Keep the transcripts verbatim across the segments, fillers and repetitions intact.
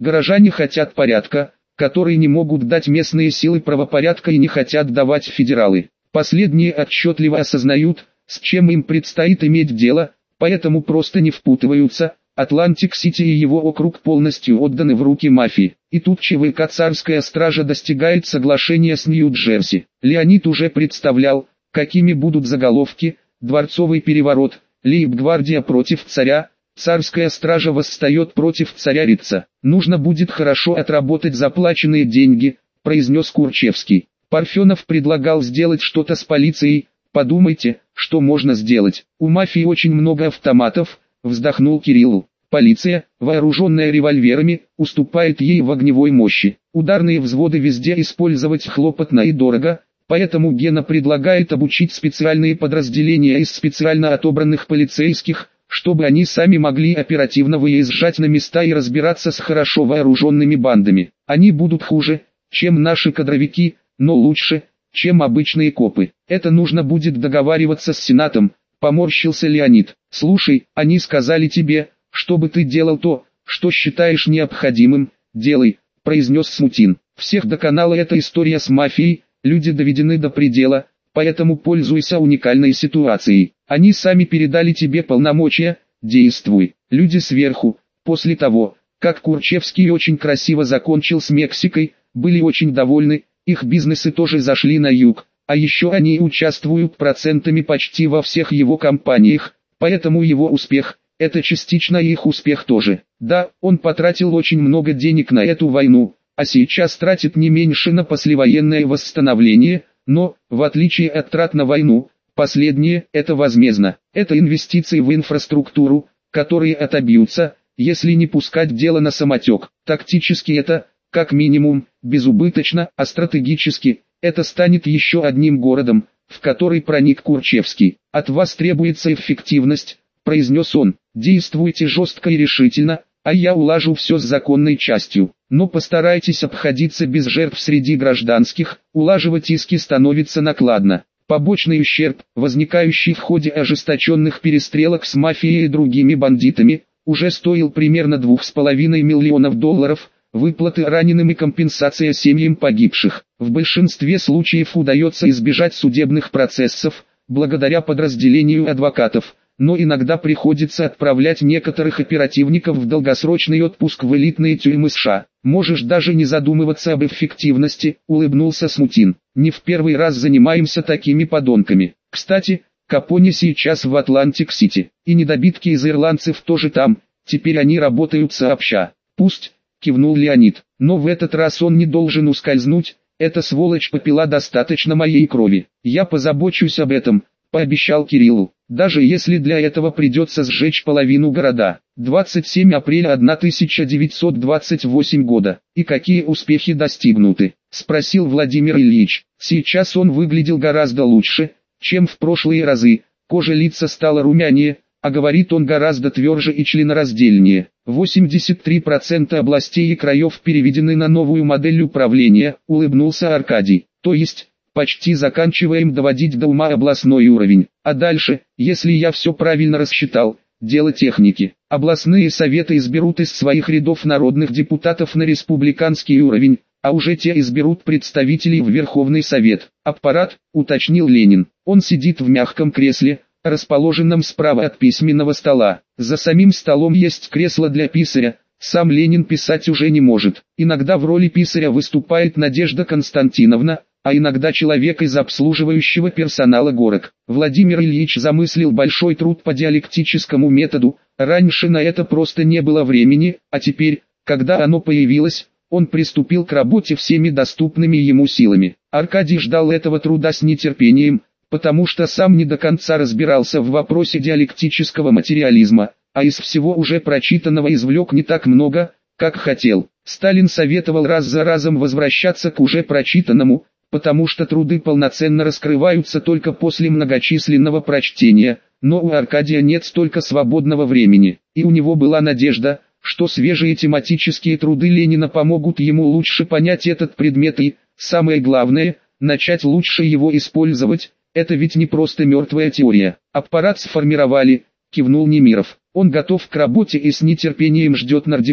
Горожане хотят порядка, который не могут дать местные силы правопорядка и не хотят давать федералы. Последние отчетливо осознают, с чем им предстоит иметь дело, поэтому просто не впутываются. Атлантик-Сити и его округ полностью отданы в руки мафии. И тут ЧВК «Царская стража» достигает соглашения с Нью-Джерси. Леонид уже представлял, какими будут заголовки: «Дворцовый переворот», «Лейб-гвардия против царя», «Царская стража восстает против царя-рица». «Нужно будет хорошо отработать заплаченные деньги», — произнес Курчевский. Парфенов предлагал сделать что-то с полицией. «Подумайте, что можно сделать. У мафии очень много автоматов», — вздохнул Кириллу. «Полиция, вооруженная револьверами, уступает ей в огневой мощи. Ударные взводы везде использовать хлопотно и дорого, поэтому Гена предлагает обучить специальные подразделения из специально отобранных полицейских, чтобы они сами могли оперативно выезжать на места и разбираться с хорошо вооруженными бандами. Они будут хуже, чем наши кадровики, но лучше, чем обычные копы. Это нужно будет договариваться с Сенатом», — поморщился Леонид. «Слушай, они сказали тебе, чтобы ты делал то, что считаешь необходимым, делай», — произнес Смутин. «Всех доконала эта история с мафией, люди доведены до предела, поэтому пользуйся уникальной ситуацией. Они сами передали тебе полномочия, действуй. Люди сверху». После того, как Курчевский очень красиво закончил с Мексикой, были очень довольны, их бизнесы тоже зашли на юг, а еще они участвуют процентами почти во всех его компаниях, поэтому его успех – это частично их успех тоже. Да, он потратил очень много денег на эту войну, а сейчас тратит не меньше на послевоенное восстановление, но, в отличие от трат на войну, последнее – это возмездно. Это инвестиции в инфраструктуру, которые отобьются, если не пускать дело на самотек. Тактически это, как минимум, безубыточно, а стратегически – это станет еще одним городом, в который проник Курчевский. «От вас требуется эффективность», – произнес он. «Действуйте жестко и решительно, а я улажу все с законной частью. Но постарайтесь обходиться без жертв среди гражданских, улаживать иски становится накладно. Побочный ущерб, возникающий в ходе ожесточенных перестрелок с мафией и другими бандитами, уже стоил примерно двух с половиной миллионов долларов, выплаты раненым и компенсация семьям погибших. В большинстве случаев удается избежать судебных процессов, благодаря подразделению адвокатов, но иногда приходится отправлять некоторых оперативников в долгосрочный отпуск в элитные тюрьмы США. Можешь даже не задумываться об эффективности», — улыбнулся Смутин. «Не в первый раз занимаемся такими подонками. Кстати, Капоне сейчас в Атлантик-Сити, и недобитки из ирландцев тоже там, теперь они работают сообща». «Пусть», — кивнул Леонид, — «но в этот раз он не должен ускользнуть, эта сволочь попила достаточно моей крови. Я позабочусь об этом», — пообещал Кириллу. «Даже если для этого придется сжечь половину города». двадцать седьмого апреля тысяча девятьсот двадцать восьмого года. «И какие успехи достигнуты?» – спросил Владимир Ильич. Сейчас он выглядел гораздо лучше, чем в прошлые разы. Кожа лица стала румянее, а говорит он гораздо тверже и членораздельнее. восемьдесят три процента областей и краев переведены на новую модель управления, улыбнулся Аркадий. То есть, почти заканчиваем доводить до ума областной уровень. А дальше, если я все правильно рассчитал, дело техники. Областные советы изберут из своих рядов народных депутатов на республиканский уровень, а уже те изберут представителей в Верховный Совет. Аппарат, уточнил Ленин. Он сидит в мягком кресле, расположенном справа от письменного стола. За самим столом есть кресло для писаря. Сам Ленин писать уже не может. Иногда в роли писаря выступает Надежда Константиновна, а иногда человек из обслуживающего персонала горок. Владимир Ильич замыслил большой труд по диалектическому методу, раньше на это просто не было времени, а теперь, когда оно появилось, он приступил к работе всеми доступными ему силами. Аркадий ждал этого труда с нетерпением, потому что сам не до конца разбирался в вопросе диалектического материализма, а из всего уже прочитанного извлек не так много, как хотел. Сталин советовал раз за разом возвращаться к уже прочитанному, потому что труды полноценно раскрываются только после многочисленного прочтения, но у Аркадия нет столько свободного времени, и у него была надежда, что свежие тематические труды Ленина помогут ему лучше понять этот предмет и, самое главное, начать лучше его использовать. Это ведь не просто мертвая теория. Аппарат сформировали, кивнул Немиров. Он готов к работе и с нетерпением ждет нардепов.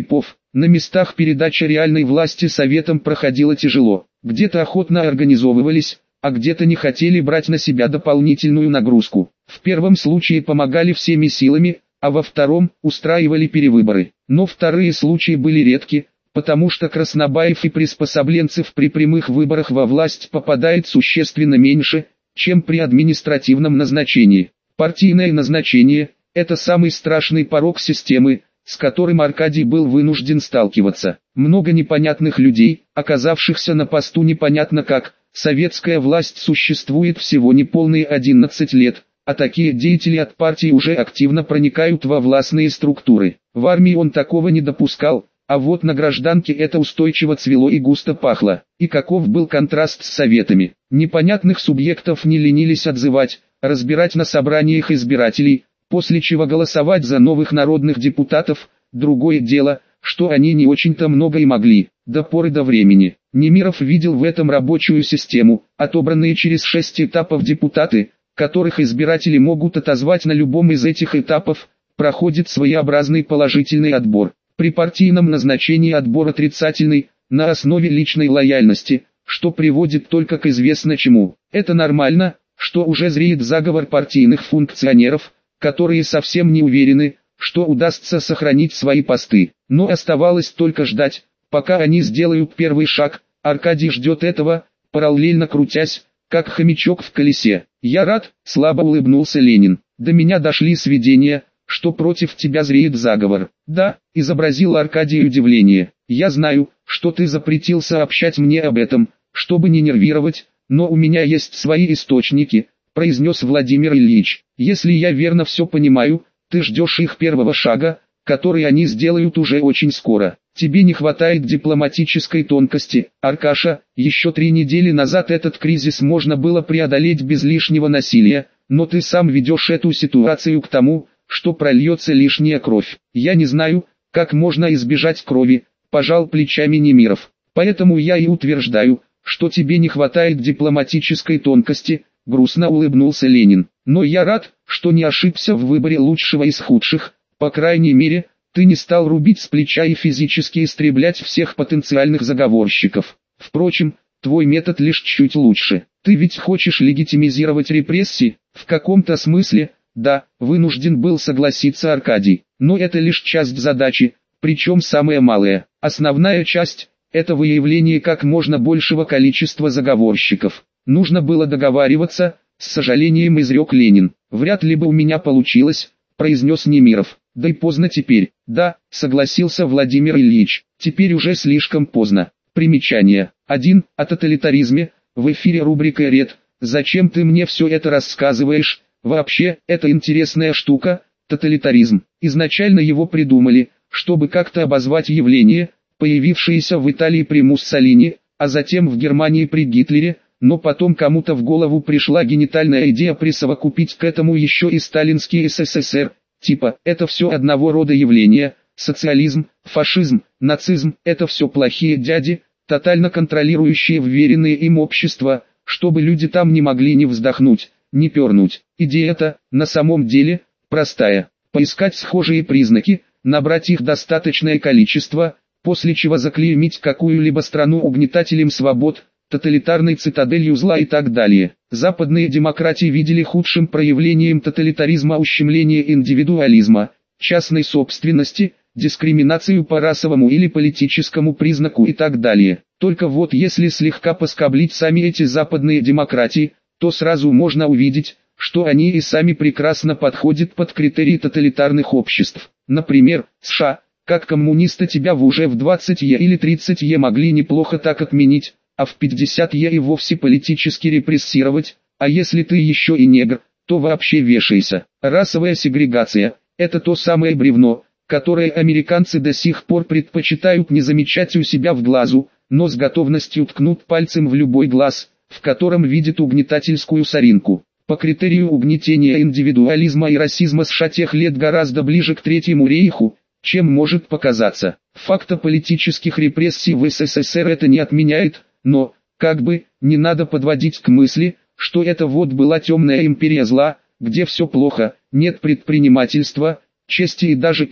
На местах передача реальной власти советам проходила тяжело, где-то охотно организовывались, а где-то не хотели брать на себя дополнительную нагрузку. В первом случае помогали всеми силами, а во втором устраивали перевыборы. Но вторые случаи были редки, потому что краснобаев и приспособленцев при прямых выборах во власть попадает существенно меньше, чем при административном назначении. Партийное назначение – это самый страшный порок системы, с которым Аркадий был вынужден сталкиваться. Много непонятных людей, оказавшихся на посту непонятно как. Советская власть существует всего неполные одиннадцать лет, а такие деятели от партии уже активно проникают во властные структуры. В армии он такого не допускал, а вот на гражданке это устойчиво цвело и густо пахло. И каков был контраст с советами. Непонятных субъектов не ленились отзывать, разбирать на собраниях избирателей, после чего голосовать за новых народных депутатов. Другое дело, что они не очень-то много и могли, до поры до времени. Немиров видел в этом рабочую систему, отобранные через шесть этапов депутаты, которых избиратели могут отозвать на любом из этих этапов, проходит своеобразный положительный отбор. При партийном назначении отбор отрицательный, на основе личной лояльности, что приводит только к известно чему. Это нормально, что уже зреет заговор партийных функционеров, которые совсем не уверены, что удастся сохранить свои посты. Но оставалось только ждать, пока они сделают первый шаг. Аркадий ждет этого, параллельно крутясь, как хомячок в колесе. «Я рад», — слабо улыбнулся Ленин. «До меня дошли сведения, что против тебя зреет заговор». «Да», — изобразил Аркадий удивление. «Я знаю, что ты запретил сообщать мне об этом, чтобы не нервировать, но у меня есть свои источники», — произнес Владимир Ильич. «Если я верно все понимаю, ты ждешь их первого шага, который они сделают уже очень скоро. Тебе не хватает дипломатической тонкости, Аркаша. Еще три недели назад этот кризис можно было преодолеть без лишнего насилия, но ты сам ведешь эту ситуацию к тому, что прольется лишняя кровь. Я не знаю, как можно избежать крови», — пожал плечами Немиров. «Поэтому я и утверждаю, что тебе не хватает дипломатической тонкости», — грустно улыбнулся Ленин. «Но я рад, что не ошибся в выборе лучшего из худших. По крайней мере, ты не стал рубить с плеча и физически истреблять всех потенциальных заговорщиков. Впрочем, твой метод лишь чуть лучше. Ты ведь хочешь легитимизировать репрессии?» «В каком-то смысле, да», — вынужден был согласиться Аркадий. «Но это лишь часть задачи, причем самая малая. Основная часть — это выявление как можно большего количества заговорщиков. Нужно было договариваться», — с сожалением изрек Ленин. «Вряд ли бы у меня получилось», — произнес Немиров. «Да и поздно теперь». «Да», — согласился Владимир Ильич, — «теперь уже слишком поздно». Примечание. один. О тоталитаризме. В эфире рубрика «Ред». «Зачем ты мне все это рассказываешь? Вообще, это интересная штука, тоталитаризм. Изначально его придумали, чтобы как-то обозвать явление, появившееся в Италии при Муссолини, а затем в Германии при Гитлере, но потом кому-то в голову пришла гениальная идея присовокупить к этому еще и сталинский СССР. Типа, это все одного рода явления, социализм, фашизм, нацизм, это все плохие дяди, тотально контролирующие вверенные им общества, чтобы люди там не могли ни вздохнуть, ни пернуть. Идея-то, на самом деле, простая. Поискать схожие признаки, набрать их достаточное количество, после чего заклеймить какую-либо страну угнетателем свобод, тоталитарной цитаделью зла и так далее. Западные демократии видели худшим проявлением тоталитаризма ущемление индивидуализма, частной собственности, дискриминацию по расовому или политическому признаку и так далее. Только вот если слегка поскоблить сами эти западные демократии, то сразу можно увидеть, что они и сами прекрасно подходят под критерии тоталитарных обществ. Например, США, как коммуниста тебя в уже в двадцать е или тридцать е могли неплохо так отменить, а в пятьдесят е и вовсе политически репрессировать, а если ты еще и негр, то вообще вешайся. Расовая сегрегация – это то самое бревно, которое американцы до сих пор предпочитают не замечать у себя в глазу, но с готовностью ткнут пальцем в любой глаз, в котором видят угнетательскую соринку. По критерию угнетения индивидуализма и расизма США тех лет гораздо ближе к Третьему рейху, чем может показаться. Факта политических репрессий в СССР это не отменяет, но, как бы, не надо подводить к мысли, что это вот была темная империя зла, где все плохо, нет предпринимательства, чести и даже пива.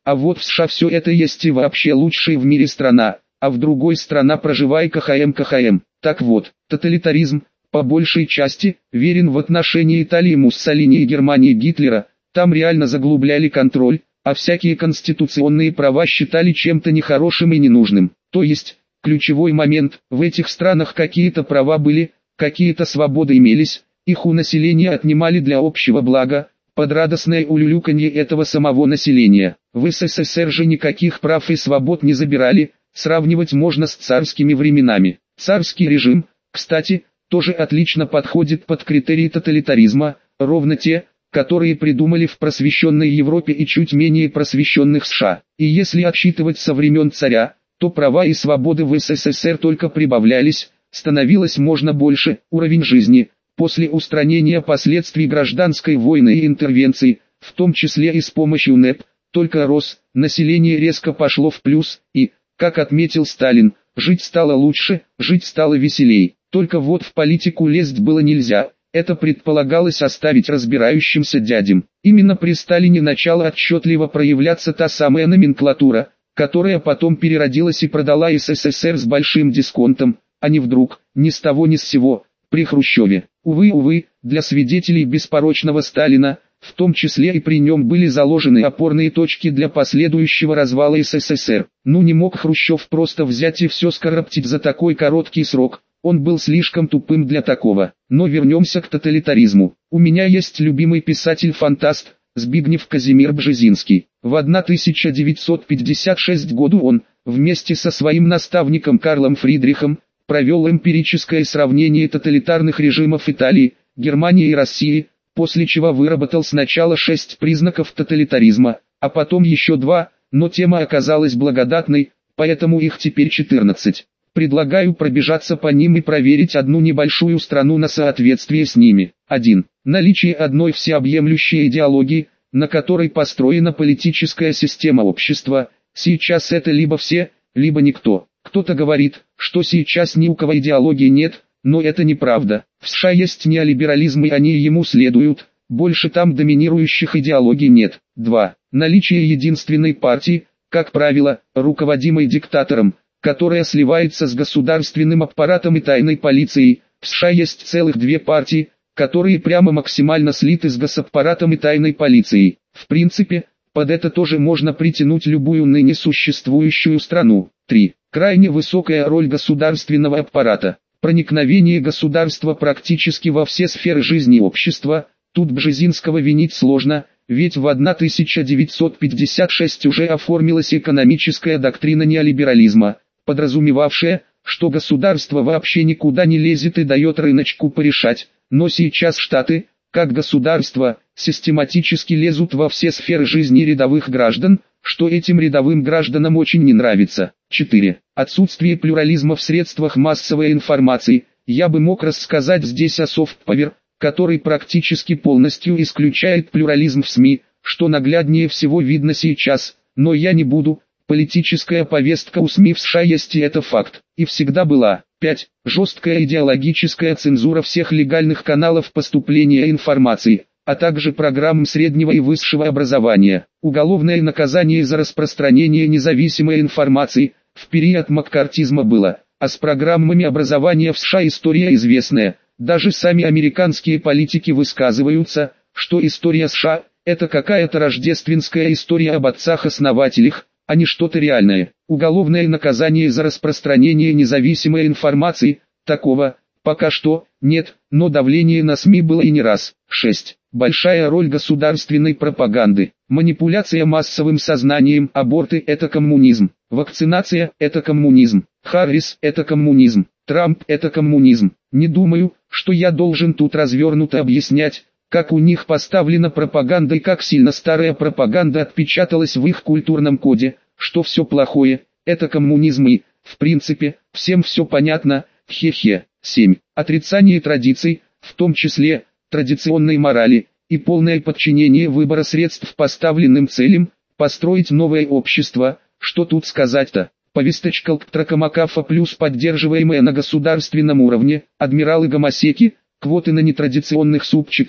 А вот в США все это есть и вообще лучшая в мире страна, а в другой страна проживай КХМ КХМ. Так вот, тоталитаризм, по большей части, верен в отношении Италии Муссолини и Германии Гитлера, там реально заглубляли контроль, а всякие конституционные права считали чем-то нехорошим и ненужным. То есть, ключевой момент, в этих странах какие-то права были, какие-то свободы имелись, их у населения отнимали для общего блага, под радостное улюлюканье этого самого населения. В СССР же никаких прав и свобод не забирали, сравнивать можно с царскими временами. Царский режим, кстати, тоже отлично подходит под критерии тоталитаризма, ровно те, которые придумали в просвещенной Европе и чуть менее просвещенных США. И если отсчитывать со времен царя, то права и свободы в СССР только прибавлялись, становилось можно больше, уровень жизни, после устранения последствий гражданской войны и интервенций, в том числе и с помощью НЭП, только рос, население резко пошло в плюс, и, как отметил Сталин, жить стало лучше, жить стало веселей. Только вот в политику лезть было нельзя, это предполагалось оставить разбирающимся дядям. Именно при Сталине начала отчетливо проявляться та самая номенклатура, которая потом переродилась и продала СССР с большим дисконтом, а не вдруг, ни с того ни с сего, при Хрущеве. Увы, увы, для свидетелей беспорочного Сталина, в том числе и при нем были заложены опорные точки для последующего развала СССР. Ну не мог Хрущев просто взять и все скороптить за такой короткий срок, он был слишком тупым для такого. Но вернемся к тоталитаризму. У меня есть любимый писатель-фантаст, Збигнев Казимир Бжезинский. В тысяча девятьсот пятьдесят шестом году он, вместе со своим наставником Карлом Фридрихом, провел эмпирическое сравнение тоталитарных режимов Италии, Германии и России, после чего выработал сначала шесть признаков тоталитаризма, а потом еще два, но тема оказалась благодатной, поэтому их теперь четырнадцать. Предлагаю пробежаться по ним и проверить одну небольшую страну на соответствие с ними. один. Наличие одной всеобъемлющей идеологии, на которой построена политическая система общества. Сейчас это либо все, либо никто. Кто-то говорит, что сейчас ни у кого идеологии нет, но это неправда. В США есть неолиберализм и они ему следуют, больше там доминирующих идеологий нет. два. Наличие единственной партии, как правило, руководимой диктатором, которая сливается с государственным аппаратом и тайной полицией. В США есть целых две партии, которые прямо максимально слиты с госаппаратом и тайной полицией. В принципе, под это тоже можно притянуть любую ныне существующую страну. три. Крайне высокая роль государственного аппарата. Проникновение государства практически во все сферы жизни общества. Тут Бжезинского винить сложно, ведь в тысяча девятьсот пятьдесят шестом уже оформилась экономическая доктрина неолиберализма, подразумевавшая, что государство вообще никуда не лезет и дает рыночку порешать, но сейчас Штаты, как государство, систематически лезут во все сферы жизни рядовых граждан, что этим рядовым гражданам очень не нравится. четыре. Отсутствие плюрализма в средствах массовой информации. Я бы мог рассказать здесь о софт-павер, который практически полностью исключает плюрализм в СМИ, что нагляднее всего видно сейчас, но я не буду. Политическая повестка у СМИ в США есть и это факт, и всегда была. пять. Жесткая идеологическая цензура всех легальных каналов поступления информации, а также программ среднего и высшего образования. Уголовное наказание за распространение независимой информации в период маккартизма было, а с программами образования в США история известная. Даже сами американские политики высказываются, что история США – это какая-то рождественская история об отцах-основателях, а не что-то реальное. Уголовное наказание за распространение независимой информации, такого, пока что, нет, но давление на СМИ было и не раз. шесть. Большая роль государственной пропаганды. Манипуляция массовым сознанием. Аборты – это коммунизм. Вакцинация – это коммунизм. Харрис – это коммунизм. Трамп – это коммунизм. Не думаю, что я должен тут развернуто объяснять, как у них поставлена пропаганда и как сильно старая пропаганда отпечаталась в их культурном коде, что все плохое – это коммунизм и, в принципе, всем все понятно, хе-хе. семь. Отрицание традиций, в том числе, традиционной морали, и полное подчинение выбора средств поставленным целям, построить новое общество. Что тут сказать-то? Повесточка Тракамакафа плюс поддерживаемая на государственном уровне, адмиралы Гомосеки, квоты на нетрадиционных супчиков,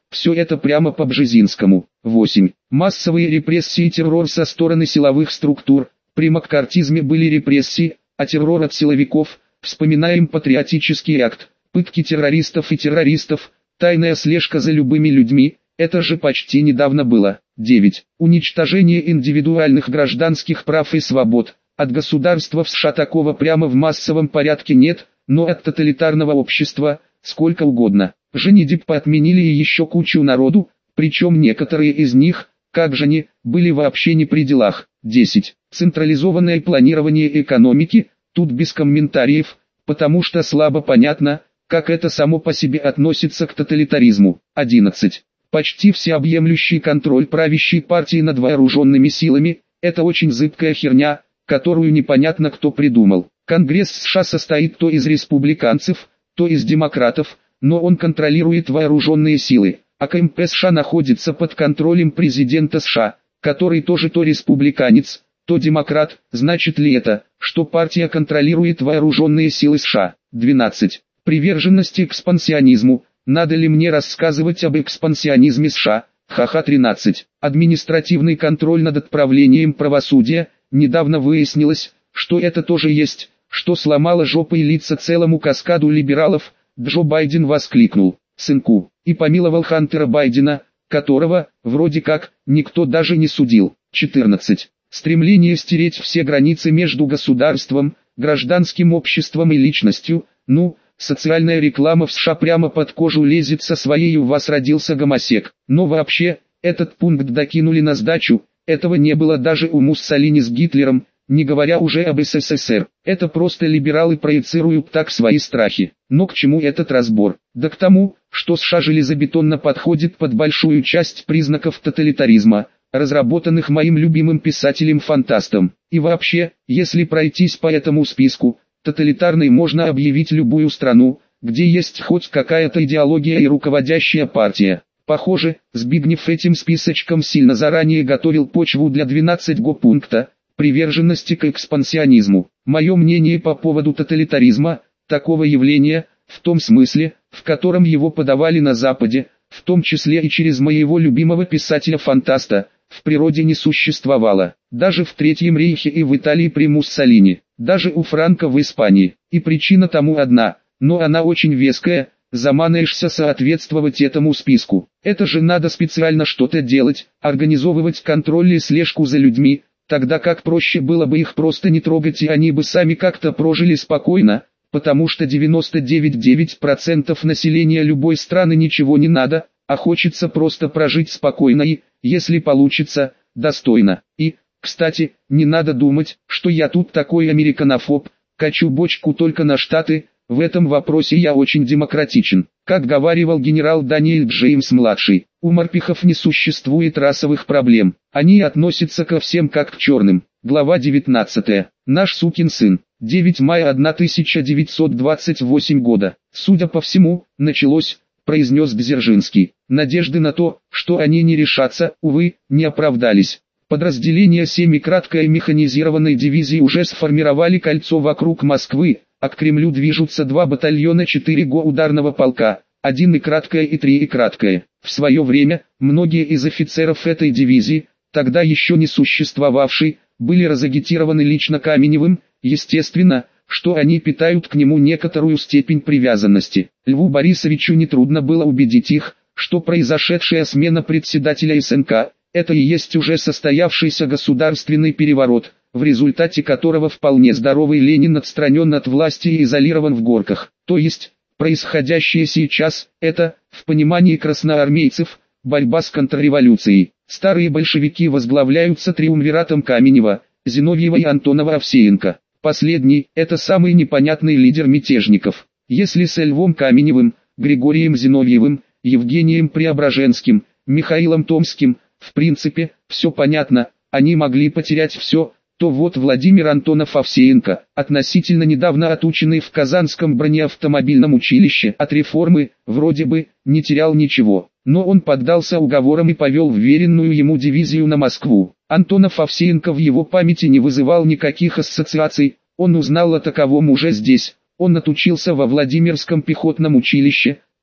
все это прямо по Бжезинскому. восемь. Массовые репрессии и террор со стороны силовых структур. При маккартизме были репрессии, а террор от силовиков. Вспоминаем патриотический акт, пытки террористов и террористов, тайная слежка за любыми людьми. Это же почти недавно было. девять. Уничтожение индивидуальных гражданских прав и свобод. От государства в США такого прямо в массовом порядке нет, но от тоталитарного общества сколько угодно. Женитьбу отменили и еще кучу народу, причем некоторые из них, как же они, были вообще не при делах. десять. Централизованное планирование экономики, тут без комментариев, потому что слабо понятно, как это само по себе относится к тоталитаризму. одиннадцать. Почти всеобъемлющий контроль правящей партии над вооруженными силами – это очень зыбкая херня, которую непонятно кто придумал. Конгресс США состоит то из республиканцев, то из демократов, но он контролирует вооруженные силы, а КМП США находится под контролем президента США, который тоже то республиканец, то демократ. Значит ли это, что партия контролирует вооруженные силы США? двенадцать. Приверженность экспансионизму. Надо ли мне рассказывать об экспансионизме США? Ха-ха. тринадцать. Административный контроль над отправлением правосудия. Недавно выяснилось, что это тоже есть, что сломало жопы и лица целому каскаду либералов. Джо Байден воскликнул «сынку» и помиловал Хантера Байдена, которого, вроде как, никто даже не судил. четырнадцать. Стремление стереть все границы между государством, гражданским обществом и личностью. Ну, социальная реклама в США прямо под кожу лезет со своей «у вас родился гомосек». Но вообще, этот пункт докинули на сдачу, этого не было даже у Муссолини с Гитлером, не говоря уже об СССР. Это просто либералы проецируют так свои страхи. Но к чему этот разбор? Да к тому, что США железобетонно подходит под большую часть признаков тоталитаризма, разработанных моим любимым писателем-фантастом. И вообще, если пройтись по этому списку, тоталитарной можно объявить любую страну, где есть хоть какая-то идеология и руководящая партия. Похоже, Збигнев этим списочком сильно заранее готовил почву для двенадцатого пункта приверженности к экспансионизму. Мое мнение по поводу тоталитаризма, такого явления, в том смысле, в котором его подавали на Западе, в том числе и через моего любимого писателя-фантаста, в природе не существовало. Даже в Третьем рейхе и в Италии при Муссолини, даже у Франко в Испании. И причина тому одна, но она очень веская. Заманаешься соответствовать этому списку. Это же надо специально что-то делать, организовывать контроль и слежку за людьми, тогда как проще было бы их просто не трогать и они бы сами как-то прожили спокойно, потому что девяносто девять целых девять десятых процента населения любой страны ничего не надо, а хочется просто прожить спокойно и, если получится, достойно. И, кстати, не надо думать, что я тут такой американофоб, качу бочку только на Штаты. В этом вопросе я очень демократичен. Как говаривал генерал Даниэль Джеймс-младший, у морпехов не существует расовых проблем. Они относятся ко всем как к черным. Глава девятнадцатая. Наш сукин сын. девятого мая тысяча девятьсот двадцать восьмого года. Судя по всему, началось, произнес Дзержинский. Надежды на то, что они не решатся, увы, не оправдались. Подразделения семь краткой механизированной дивизии уже сформировали кольцо вокруг Москвы, а к Кремлю движутся два батальона четыре го ударного полка, один и краткое и три и краткое. В свое время, многие из офицеров этой дивизии, тогда еще не существовавшей, были разагитированы лично Каменевым, естественно, что они питают к нему некоторую степень привязанности. Льву Борисовичу нетрудно было убедить их, что произошедшая смена председателя СНК – это и есть уже состоявшийся государственный переворот, в результате которого вполне здоровый Ленин отстранен от власти и изолирован в горках. То есть, происходящее сейчас – это, в понимании красноармейцев, борьба с контрреволюцией. Старые большевики возглавляются триумвиратом Каменева, Зиновьева и Антонова-Овсеенко. Последний – это самый непонятный лидер мятежников. Если с Львом Каменевым, Григорием Зиновьевым, Евгением Преображенским, Михаилом Томским, в принципе, все понятно, они могли потерять все, то вот Владимир Антонов-Овсеенко, относительно недавно отученный в Казанском бронеавтомобильном училище от реформы, вроде бы, не терял ничего. Но он поддался уговорам и повел вверенную ему дивизию на Москву. Антонов-Овсеенко в его памяти не вызывал никаких ассоциаций, он узнал о таковом уже здесь. Он отучился во Владимирском пехотном училище,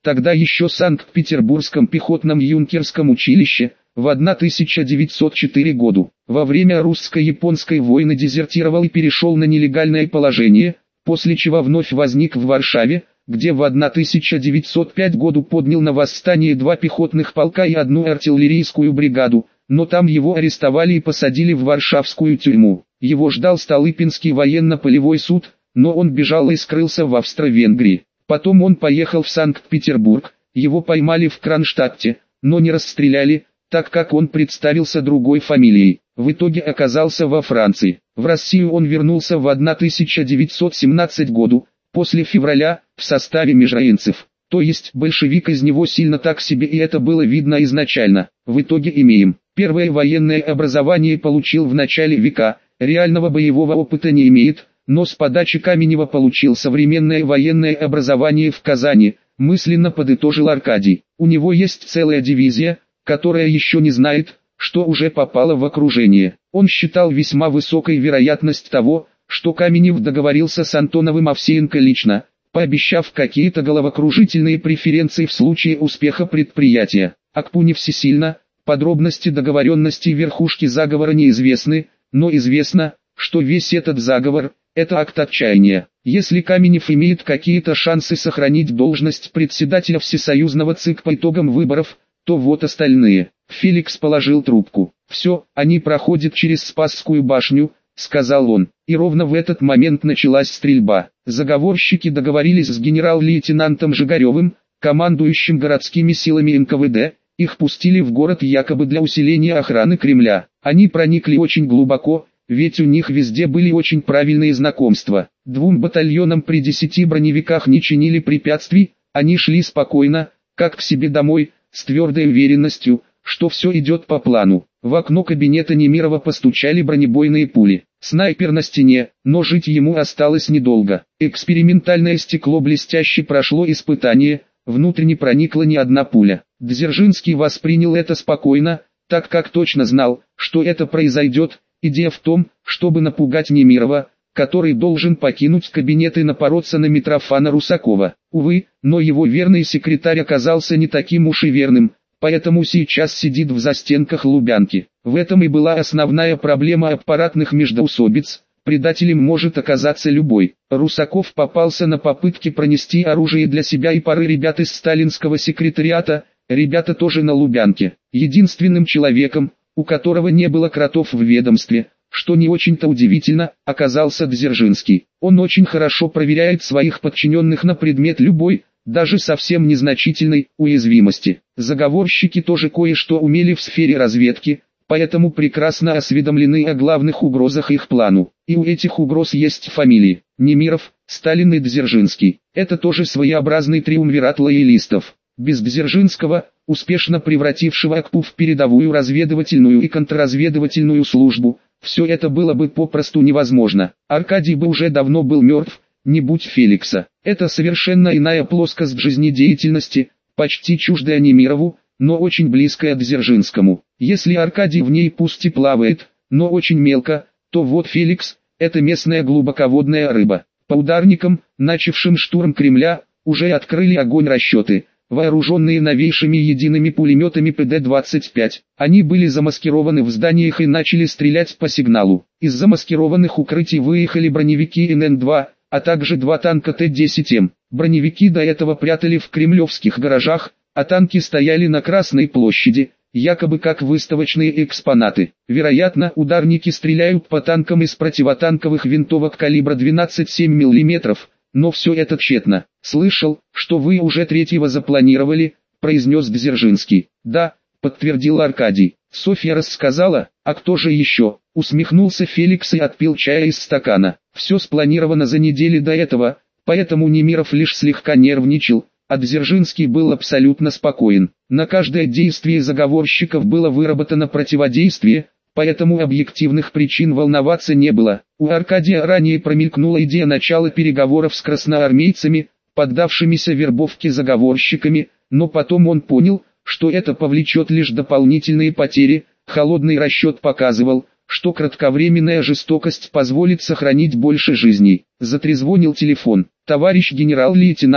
тогда еще Санкт-Петербургском пехотном юнкерском училище, в тысяча девятьсот четвёртом году. Во время русско-японской войны дезертировал и перешел на нелегальное положение, после чего вновь возник в Варшаве, где в тысяча девятьсот пятом году поднял на восстание два пехотных полка и одну артиллерийскую бригаду, но там его арестовали и посадили в Варшавскую тюрьму. Его ждал Столыпинский военно-полевой суд, но он бежал и скрылся в Австро-Венгрии. Потом он поехал в Санкт-Петербург, его поймали в Кронштадте, но не расстреляли, так как он представился другой фамилией. В итоге оказался во Франции. В Россию он вернулся в тысяча девятьсот семнадцатом году, после февраля, в составе межраинцев. То есть большевик из него сильно так себе, и это было видно изначально. В итоге имеем. Первое военное образование получил в начале века, реального боевого опыта не имеет, но с подачи Каменева получил современное военное образование в Казани, мысленно подытожил Аркадий. У него есть целая дивизия, которая еще не знает, что уже попало в окружение. Он считал весьма высокой вероятность того, что Каменев договорился с Антоновым Овсеенко лично, пообещав какие-то головокружительные преференции в случае успеха предприятия. Акпу не всесильно, подробности договоренности верхушки заговора неизвестны, но известно, что весь этот заговор – это акт отчаяния. Если Каменев имеет какие-то шансы сохранить должность председателя Всесоюзного ЦИК по итогам выборов, то вот остальные. Феликс положил трубку. «Все, они проходят через Спасскую башню», — сказал он. И ровно в этот момент началась стрельба. Заговорщики договорились с генерал-лейтенантом Жигаревым, командующим городскими силами эн ка вэ дэ, их пустили в город якобы для усиления охраны Кремля. Они проникли очень глубоко, ведь у них везде были очень правильные знакомства. Двум батальонам при десяти броневиках не чинили препятствий, они шли спокойно, как к себе домой, с твердой уверенностью, что все идет по плану. В окно кабинета Немирова постучали бронебойные пули. Снайпер на стене, но жить ему осталось недолго. Экспериментальное стекло блестяще прошло испытание, внутрь не проникла ни одна пуля. Дзержинский воспринял это спокойно, так как точно знал, что это произойдет. Идея в том, чтобы напугать Немирова, который должен покинуть кабинет и напороться на Митрофана Русакова. Увы, но его верный секретарь оказался не таким уж и верным, поэтому сейчас сидит в застенках Лубянки. В этом и была основная проблема аппаратных междоусобиц. Предателем может оказаться любой. Русаков попался на попытки пронести оружие для себя и пары ребят из сталинского секретариата, ребята тоже на Лубянке. Единственным человеком, у которого не было кротов в ведомстве, что не очень-то удивительно, оказался Дзержинский. Он очень хорошо проверяет своих подчиненных на предмет любой, даже совсем незначительной, уязвимости. Заговорщики тоже кое-что умели в сфере разведки, поэтому прекрасно осведомлены о главных угрозах их плану. И у этих угроз есть фамилии: Немиров, Сталин и Дзержинский. Это тоже своеобразный триумвират лоялистов. Без Дзержинского, успешно превратившего АКПУ в передовую разведывательную и контрразведывательную службу, все это было бы попросту невозможно. Аркадий бы уже давно был мертв, не будь Феликса. Это совершенно иная плоскость жизнедеятельности, почти чуждая Немирову, но очень близкая к Дзержинскому. Если Аркадий в ней пусть и плавает, но очень мелко, то вот Феликс – это местная глубоководная рыба. По ударникам, начавшим штурм Кремля, уже открыли огонь расчеты, вооруженные новейшими едиными пулеметами пэ дэ двадцать пять. Они были замаскированы в зданиях и начали стрелять по сигналу. Из замаскированных укрытий выехали броневики эн эн два, а также два танка тэ десять эм. Броневики до этого прятали в кремлевских гаражах, а танки стояли на Красной площади, якобы как выставочные экспонаты. Вероятно, ударники стреляют по танкам из противотанковых винтовок калибра двенадцать целых семь десятых мм, но все это тщетно. «Слышал, что вы уже третьего запланировали», — произнес Дзержинский. «Да», — подтвердил Аркадий. «Софья рассказала, а кто же еще?» — усмехнулся Феликс и отпил чая из стакана. «Все спланировано за неделю до этого, поэтому Немиров лишь слегка нервничал, а Дзержинский был абсолютно спокоен. На каждое действие заговорщиков было выработано противодействие, поэтому объективных причин волноваться не было. У Аркадия ранее промелькнула идея начала переговоров с красноармейцами, поддавшимися вербовке заговорщиками, но потом он понял, что это повлечет лишь дополнительные потери. Холодный расчет показывал, что кратковременная жестокость позволит сохранить больше жизней. Затрезвонил телефон. «Товарищ генерал-лейтенант»,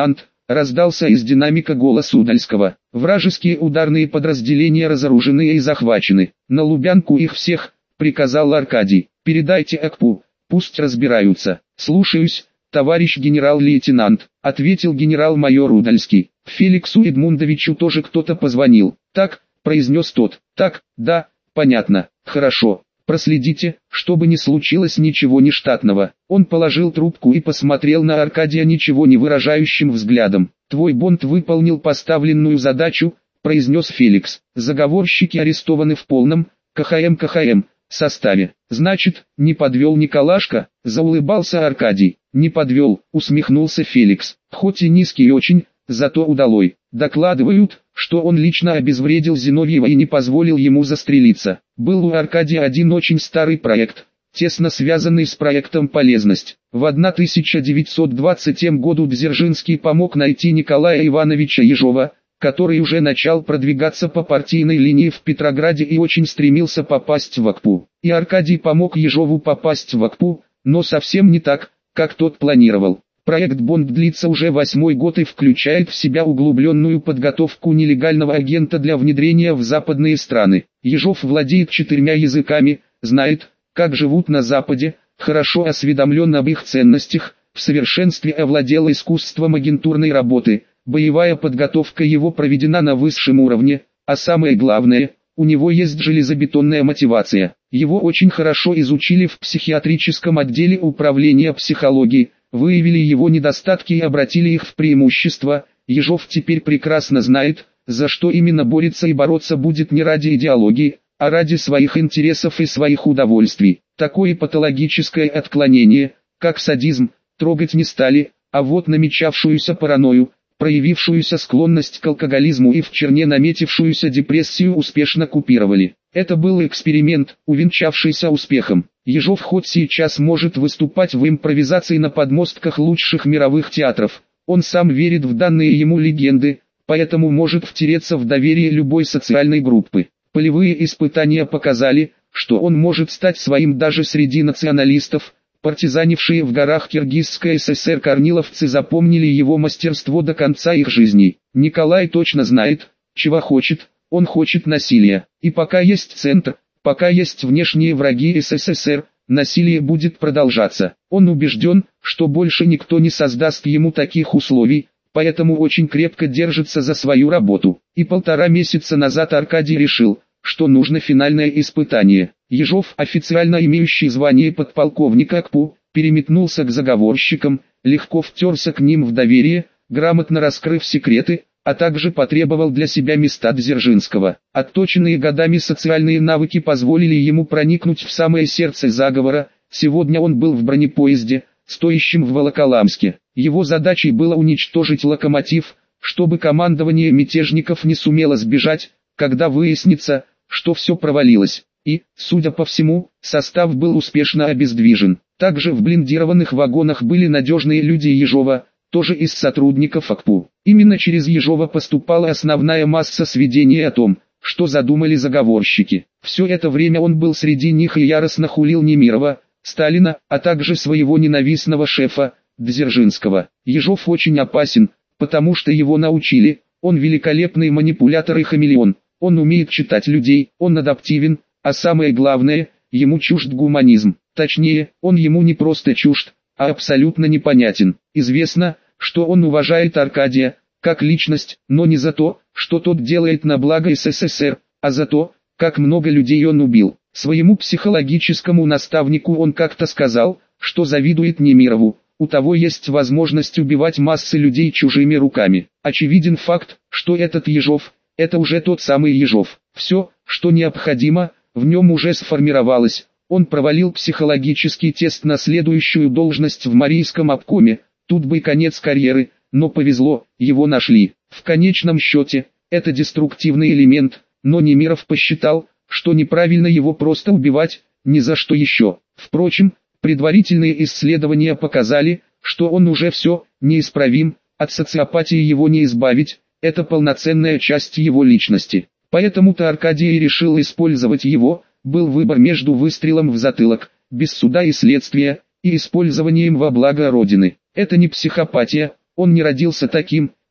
раздался из динамика голос Удальского. Вражеские ударные подразделения разоружены и захвачены. На Лубянку их всех, приказал Аркадий. Передайте Акпу, пусть разбираются. Слушаюсь, товарищ генерал-лейтенант, ответил генерал-майор Удальский. Феликсу Эдмундовичу тоже кто-то позвонил. Так, произнес тот. Так, да, понятно, хорошо. Проследите, чтобы не случилось ничего нештатного. Он положил трубку и посмотрел на Аркадия ничего не выражающим взглядом. Твой Бонд выполнил поставленную задачу, произнес Феликс. Заговорщики арестованы в полном, КХМ-КХМ, составе. Значит, не подвел Николашка, заулыбался Аркадий. Не подвел, усмехнулся Феликс. Хоть и низкий очень, зато удалой. Докладывают, что он лично обезвредил Зиновьева и не позволил ему застрелиться. Был у Аркадия один очень старый проект, тесно связанный с проектом «Полезность». В тысяча девятьсот двадцатом году Дзержинский помог найти Николая Ивановича Ежова, который уже начал продвигаться по партийной линии в Петрограде и очень стремился попасть в Акпу. И Аркадий помог Ежову попасть в Акпу, но совсем не так, как тот планировал. Проект Бонд длится уже восьмой год и включает в себя углубленную подготовку нелегального агента для внедрения в западные страны. Ежов владеет четырьмя языками, знает, как живут на Западе, хорошо осведомлен об их ценностях, в совершенстве овладел искусством агентурной работы, боевая подготовка его проведена на высшем уровне, а самое главное, у него есть железобетонная мотивация. Его очень хорошо изучили в психиатрическом отделе управления психологией, выявили его недостатки и обратили их в преимущество. Ежов теперь прекрасно знает, за что именно борется и бороться будет не ради идеологии, а ради своих интересов и своих удовольствий. Такое патологическое отклонение, как садизм, трогать не стали, а вот намечавшуюся паранойю, проявившуюся склонность к алкоголизму и в черне наметившуюся депрессию успешно купировали. Это был эксперимент, увенчавшийся успехом. Ежов хоть сейчас может выступать в импровизации на подмостках лучших мировых театров, он сам верит в данные ему легенды, поэтому может втереться в доверие любой социальной группы. Полевые испытания показали, что он может стать своим даже среди националистов. Партизанившие в горах Киргизской ССР корниловцы запомнили его мастерство до конца их жизней. Николай точно знает, чего хочет, он хочет насилия. И пока есть центр, пока есть внешние враги СССР, насилие будет продолжаться. Он убежден, что больше никто не создаст ему таких условий, поэтому очень крепко держится за свою работу. И полтора месяца назад Аркадий решил, что нужно финальное испытание. Ежов, официально имеющий звание подполковника КПУ, переметнулся к заговорщикам, легко втерся к ним в доверие, грамотно раскрыв секреты, а также потребовал для себя места Дзержинского. Отточенные годами социальные навыки позволили ему проникнуть в самое сердце заговора. Сегодня он был в бронепоезде, стоящем в Волоколамске. Его задачей было уничтожить локомотив, чтобы командование мятежников не сумело сбежать, когда выяснится, что все провалилось. И, судя по всему, состав был успешно обездвижен. Также в блиндированных вагонах были надежные люди Ежова, тоже из сотрудников АКПУ. Именно через Ежова поступала основная масса сведений о том, что задумали заговорщики. Все это время он был среди них и яростно хулил Немирова, Сталина, а также своего ненавистного шефа, Дзержинского. Ежов очень опасен, потому что его научили, он великолепный манипулятор и хамелеон, он умеет читать людей, он адаптивен, а самое главное, ему чужд гуманизм. Точнее, он ему не просто чужд, а абсолютно непонятен. Известно, что он уважает Аркадия, как личность, но не за то, что тот делает на благо СССР, а за то, как много людей он убил. Своему психологическому наставнику он как-то сказал, что завидует Немирову, у того есть возможность убивать массы людей чужими руками. Очевиден факт, что этот Ежов, это уже тот самый Ежов. Все, что необходимо, в нем уже сформировалось. Он провалил психологический тест на следующую должность в Марийском обкоме, тут бы конец карьеры, но повезло, его нашли. В конечном счете, это деструктивный элемент, но Немиров посчитал, что неправильно его просто убивать, ни за что еще. Впрочем, предварительные исследования показали, что он уже все, неисправим, от социопатии его не избавить, это полноценная часть его личности. Поэтому-то Аркадий решил использовать его. Был выбор между выстрелом в затылок, без суда и следствия, и использованием во благо Родины. Это не психопатия, он не родился таким,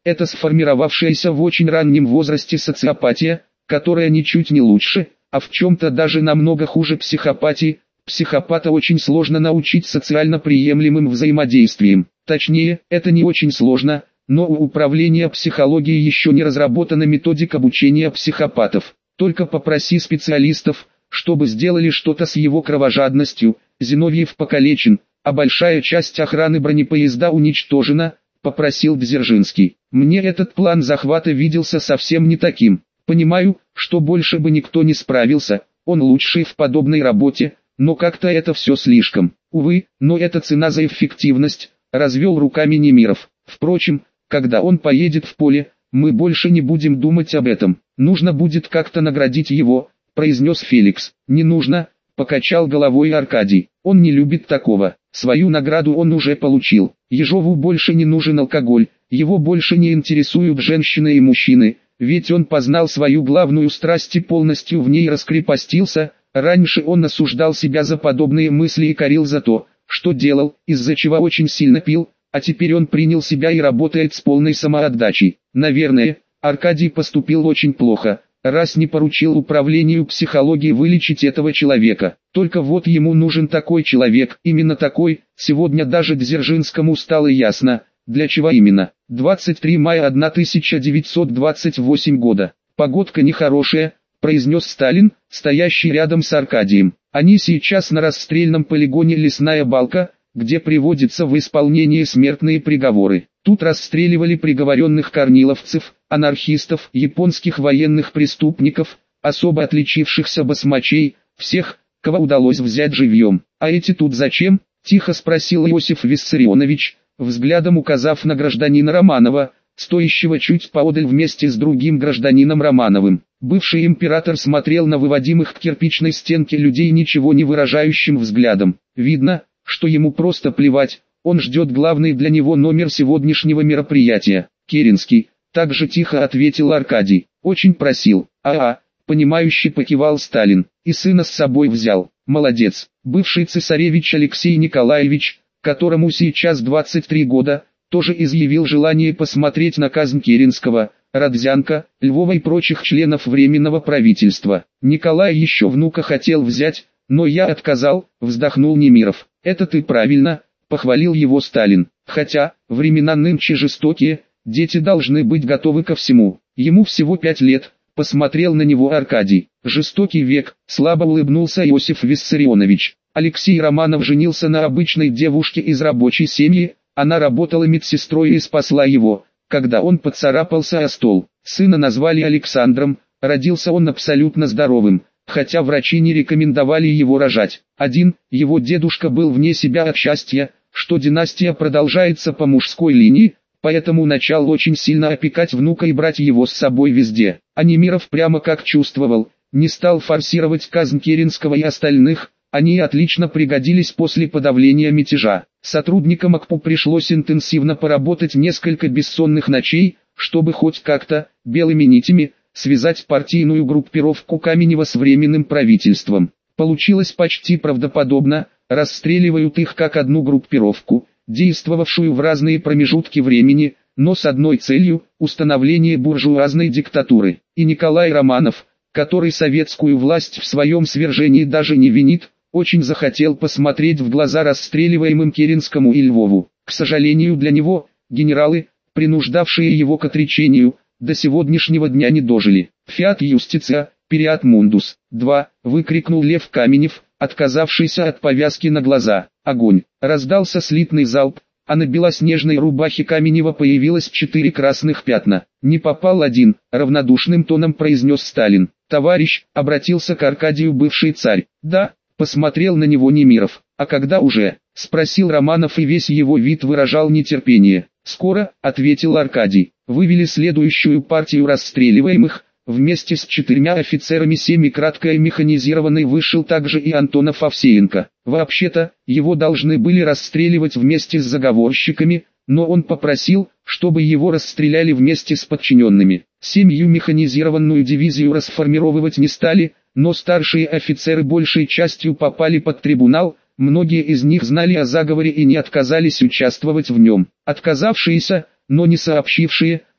это сформировавшаяся в очень раннем возрасте социопатия, которая ничуть не лучше, а в чем-то даже намного хуже психопатии. Психопата очень сложно научить социально приемлемым взаимодействием. Точнее, это не очень сложно, но у управления психологией еще не разработана методика обучения психопатов. Только попроси специалистов, чтобы сделали что-то с его кровожадностью. Зиновьев покалечен, а большая часть охраны бронепоезда уничтожена, попросил Дзержинский. Мне этот план захвата виделся совсем не таким. Понимаю, что больше бы никто не справился, он лучший в подобной работе, но как-то это все слишком. Увы, но это цена за эффективность, развел руками Немиров. Впрочем, когда он поедет в поле, мы больше не будем думать об этом. Нужно будет как-то наградить его, произнес Феликс. Не нужно, покачал головой Аркадий. Он не любит такого. Свою награду он уже получил. Ежову больше не нужен алкоголь, его больше не интересуют женщины и мужчины, ведь он познал свою главную страсть и полностью в ней раскрепостился. Раньше он осуждал себя за подобные мысли и корил за то, что делал, из-за чего очень сильно пил, а теперь он принял себя и работает с полной самоотдачей. Наверное, Аркадий поступил очень плохо, раз не поручил управлению психологии вылечить этого человека. Только вот ему нужен такой человек, именно такой. Сегодня даже Дзержинскому стало ясно, для чего именно. двадцать третьего мая тысяча девятьсот двадцать восьмого года. Погодка нехорошая, произнес Сталин, стоящий рядом с Аркадием. Они сейчас на расстрельном полигоне «Лесная балка», где приводятся в исполнение смертные приговоры. Тут расстреливали приговоренных корниловцев, анархистов, японских военных преступников, особо отличившихся басмачей, всех, кого удалось взять живьем. А эти тут зачем? Тихо спросил Иосиф Виссарионович, взглядом указав на гражданина Романова, стоящего чуть поодаль вместе с другим гражданином Романовым. Бывший император смотрел на выводимых к кирпичной стенке людей ничего не выражающим взглядом. Видно, что ему просто плевать, он ждет главный для него номер сегодняшнего мероприятия. Керенский, также тихо ответил Аркадий, очень просил. А-а, понимающе покивал Сталин, и сына с собой взял. Молодец. Бывший цесаревич Алексей Николаевич, которому сейчас двадцать три года, тоже изъявил желание посмотреть на казнь Керенского, Родзянко, Львова и прочих членов Временного правительства. Николай еще внука хотел взять, но я отказал, вздохнул Немиров. Это ты правильно, похвалил его Сталин. Хотя, времена нынче жестокие, дети должны быть готовы ко всему. Ему всего пять лет, посмотрел на него Аркадий. Жестокий век, слабо улыбнулся Иосиф Виссарионович. Алексей Романов женился на обычной девушке из рабочей семьи, она работала медсестрой и спасла его, когда он поцарапался о стол. Сына назвали Александром, родился он абсолютно здоровым, хотя врачи не рекомендовали его рожать. Один, его дедушка был вне себя от счастья, что династия продолжается по мужской линии, поэтому начал очень сильно опекать внука и брать его с собой везде. А Немиров прямо как чувствовал, не стал форсировать казнь Керенского и остальных, они отлично пригодились после подавления мятежа. Сотрудникам АКПУ пришлось интенсивно поработать несколько бессонных ночей, чтобы хоть как-то, белыми нитями, связать партийную группировку Каменева с Временным правительством. Получилось почти правдоподобно, расстреливают их как одну группировку, действовавшую в разные промежутки времени, но с одной целью – установление буржуазной диктатуры. И Николай Романов, который советскую власть в своем свержении даже не винит, очень захотел посмотреть в глаза расстреливаемым Керенскому и Львову. К сожалению для него, генералы, принуждавшие его к отречению, до сегодняшнего дня не дожили. «Фиат юстиция, периат мундус». два. Выкрикнул Лев Каменев, отказавшийся от повязки на глаза. Огонь. Раздался слитный залп, а на белоснежной рубахе Каменева появилось четыре красных пятна. «Не попал один», — равнодушным тоном произнес Сталин. «Товарищ», — обратился к Аркадию бывший царь. «Да», — посмотрел на него Немиров. «А когда уже?» — спросил Романов, и весь его вид выражал нетерпение. «Скоро», — ответил Аркадий. Вывели следующую партию расстреливаемых. Вместе с четырьмя офицерами семикратко механизированной вышел также и Антонов Овсеенко. Вообще-то, его должны были расстреливать вместе с заговорщиками, но он попросил, чтобы его расстреляли вместе с подчиненными. Семью механизированную дивизию расформировывать не стали, но старшие офицеры большей частью попали под трибунал, многие из них знали о заговоре и не отказались участвовать в нем. Отказавшиеся, но не сообщившие,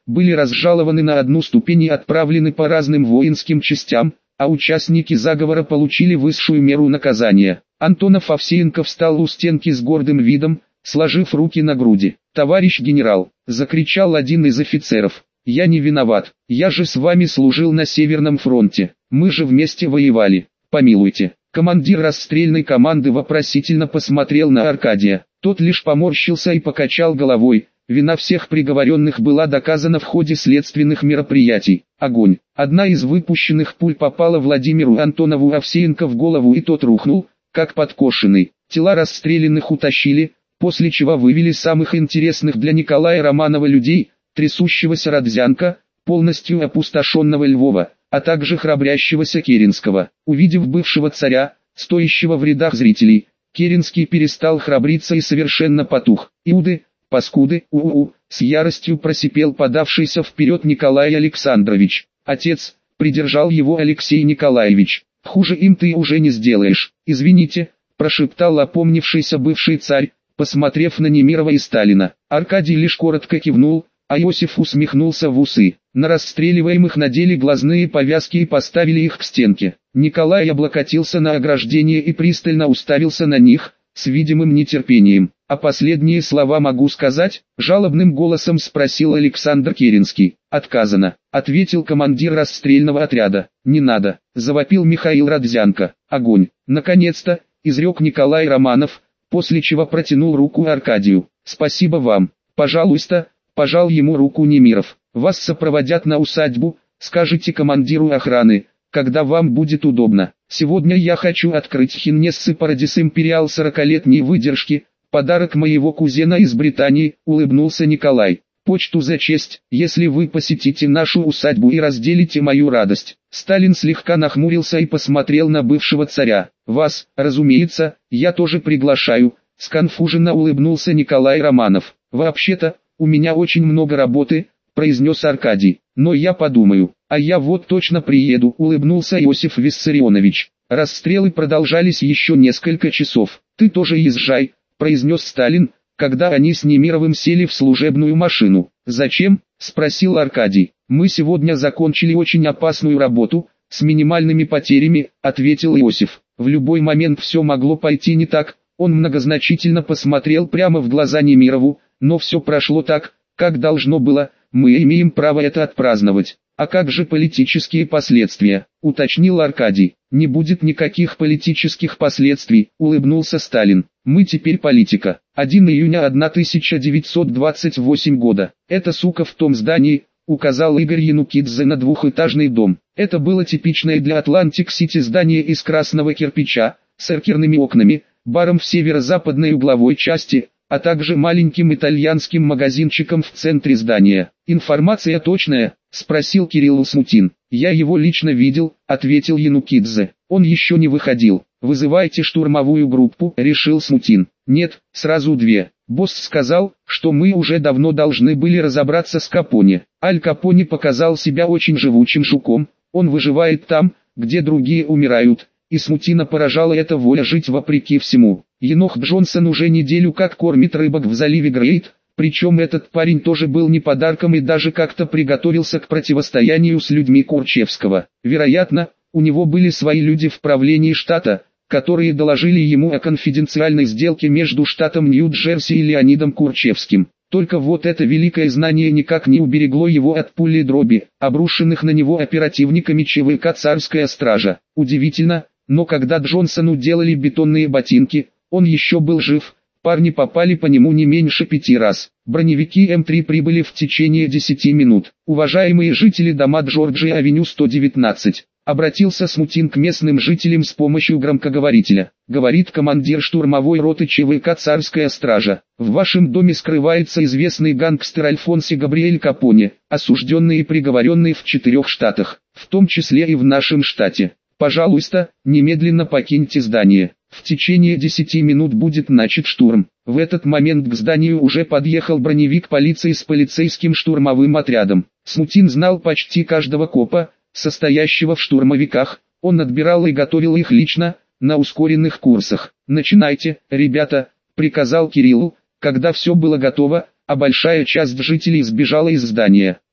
были разжалованы на одну ступень и отправлены по разным воинским частям, а участники заговора получили высшую меру наказания. Антонов Овсеенко встал у стенки с гордым видом, сложив руки на груди. «Товарищ генерал!» — закричал один из офицеров. «Я не виноват, я же с вами служил на Северном фронте, мы же вместе воевали, помилуйте». Командир расстрельной команды вопросительно посмотрел на Аркадия, тот лишь поморщился и покачал головой. Вина всех приговоренных была доказана в ходе следственных мероприятий. Огонь. Одна из выпущенных пуль попала Владимиру Антонову Овсеенко в голову, и тот рухнул, как подкошенный. Тела расстрелянных утащили, после чего вывели самых интересных для Николая Романова людей, трясущегося Родзянко, полностью опустошенного Львова, а также храбрящегося Керенского. Увидев бывшего царя, стоящего в рядах зрителей, Керенский перестал храбриться и совершенно потух. «Иуды, паскуды, у-у-у», с яростью просипел подавшийся вперед Николай Александрович. «Отец», придержал его Алексей Николаевич, «хуже им ты уже не сделаешь». «Извините», прошептал опомнившийся бывший царь, посмотрев на Немирова и Сталина. Аркадий лишь коротко кивнул, а Иосиф усмехнулся в усы. На расстреливаемых надели глазные повязки и поставили их к стенке. Николай облокотился на ограждение и пристально уставился на них, с видимым нетерпением. «А последние слова могу сказать?» — жалобным голосом спросил Александр Керенский. «Отказано», — ответил командир расстрельного отряда. «Не надо», — завопил Михаил Родзянко. «Огонь!» «Наконец-то!» — изрек Николай Романов, после чего протянул руку Аркадию. «Спасибо вам, пожалуйста», — пожал ему руку Немиров. «Вас сопроводят на усадьбу, скажите командиру охраны, когда вам будет удобно. Сегодня я хочу открыть Хиннессы Парадис Империал сорокалетней выдержки, подарок моего кузена из Британии», — улыбнулся Николай. «Почту за честь, если вы посетите нашу усадьбу и разделите мою радость». Сталин слегка нахмурился и посмотрел на бывшего царя. «Вас, разумеется, я тоже приглашаю», — сконфуженно улыбнулся Николай Романов. «Вообще-то, у меня очень много работы», — произнес Аркадий. «Но я подумаю». «А я вот точно приеду», — улыбнулся Иосиф Виссарионович. Расстрелы продолжались еще несколько часов. «Ты тоже езжай», — произнес Сталин, когда они с Немировым сели в служебную машину. «Зачем?» — спросил Аркадий. «Мы сегодня закончили очень опасную работу, с минимальными потерями», — ответил Иосиф. «В любой момент все могло пойти не так». Он многозначительно посмотрел прямо в глаза Немирову, «но все прошло так, как должно было, мы имеем право это отпраздновать». «А как же политические последствия?» — уточнил Аркадий. «Не будет никаких политических последствий», — улыбнулся Сталин. «Мы теперь политика». первого июня тысяча девятьсот двадцать восьмого года. «Эта сука в том здании», — указал Игорь Янукидзе на двухэтажный дом. Это было типичное для Атлантик-Сити здание из красного кирпича, с эркерными окнами, баром в северо-западной угловой части, а также маленьким итальянским магазинчиком в центре здания. «Информация точная?» — спросил Кирилл Смутин. «Я его лично видел», — ответил Янукидзе. «Он еще не выходил». «Вызывайте штурмовую группу», — решил Смутин. «Нет, сразу две. Босс сказал, что мы уже давно должны были разобраться с Капоне». Аль Капоне показал себя очень живучим жуком, он выживает там, где другие умирают, и Смутина поражала эта воля жить вопреки всему. Енох Джонсон уже неделю как кормит рыбок в заливе Грейт, причем этот парень тоже был не подарком и даже как-то приготовился к противостоянию с людьми Курчевского. Вероятно, у него были свои люди в правлении штата, которые доложили ему о конфиденциальной сделке между штатом Нью-Джерси и Леонидом Курчевским. Только вот это великое знание никак не уберегло его от пули дроби, обрушенных на него оперативниками ЧВК «Царская стража». Удивительно, но когда Джонсону делали бетонные ботинки, он еще был жив. Парни попали по нему не меньше пяти раз. Броневики эм три прибыли в течение десяти минут. «Уважаемые жители дома Джорджия-авеню сто девятнадцать», обратился Смутин к местным жителям с помощью громкоговорителя. Говорит командир штурмовой роты ЧВК «Царская стража». «В вашем доме скрывается известный гангстер Альфонси Габриэль Капоне, осужденный и приговоренный в четырех штатах, в том числе и в нашем штате. Пожалуйста, немедленно покиньте здание. В течение десяти минут будет начат штурм». В этот момент к зданию уже подъехал броневик полиции с полицейским штурмовым отрядом. Смутин знал почти каждого копа, состоящего в штурмовиках, он отбирал и готовил их лично, на ускоренных курсах. «Начинайте, ребята», — приказал Кириллу, когда все было готово, а большая часть жителей сбежала из здания.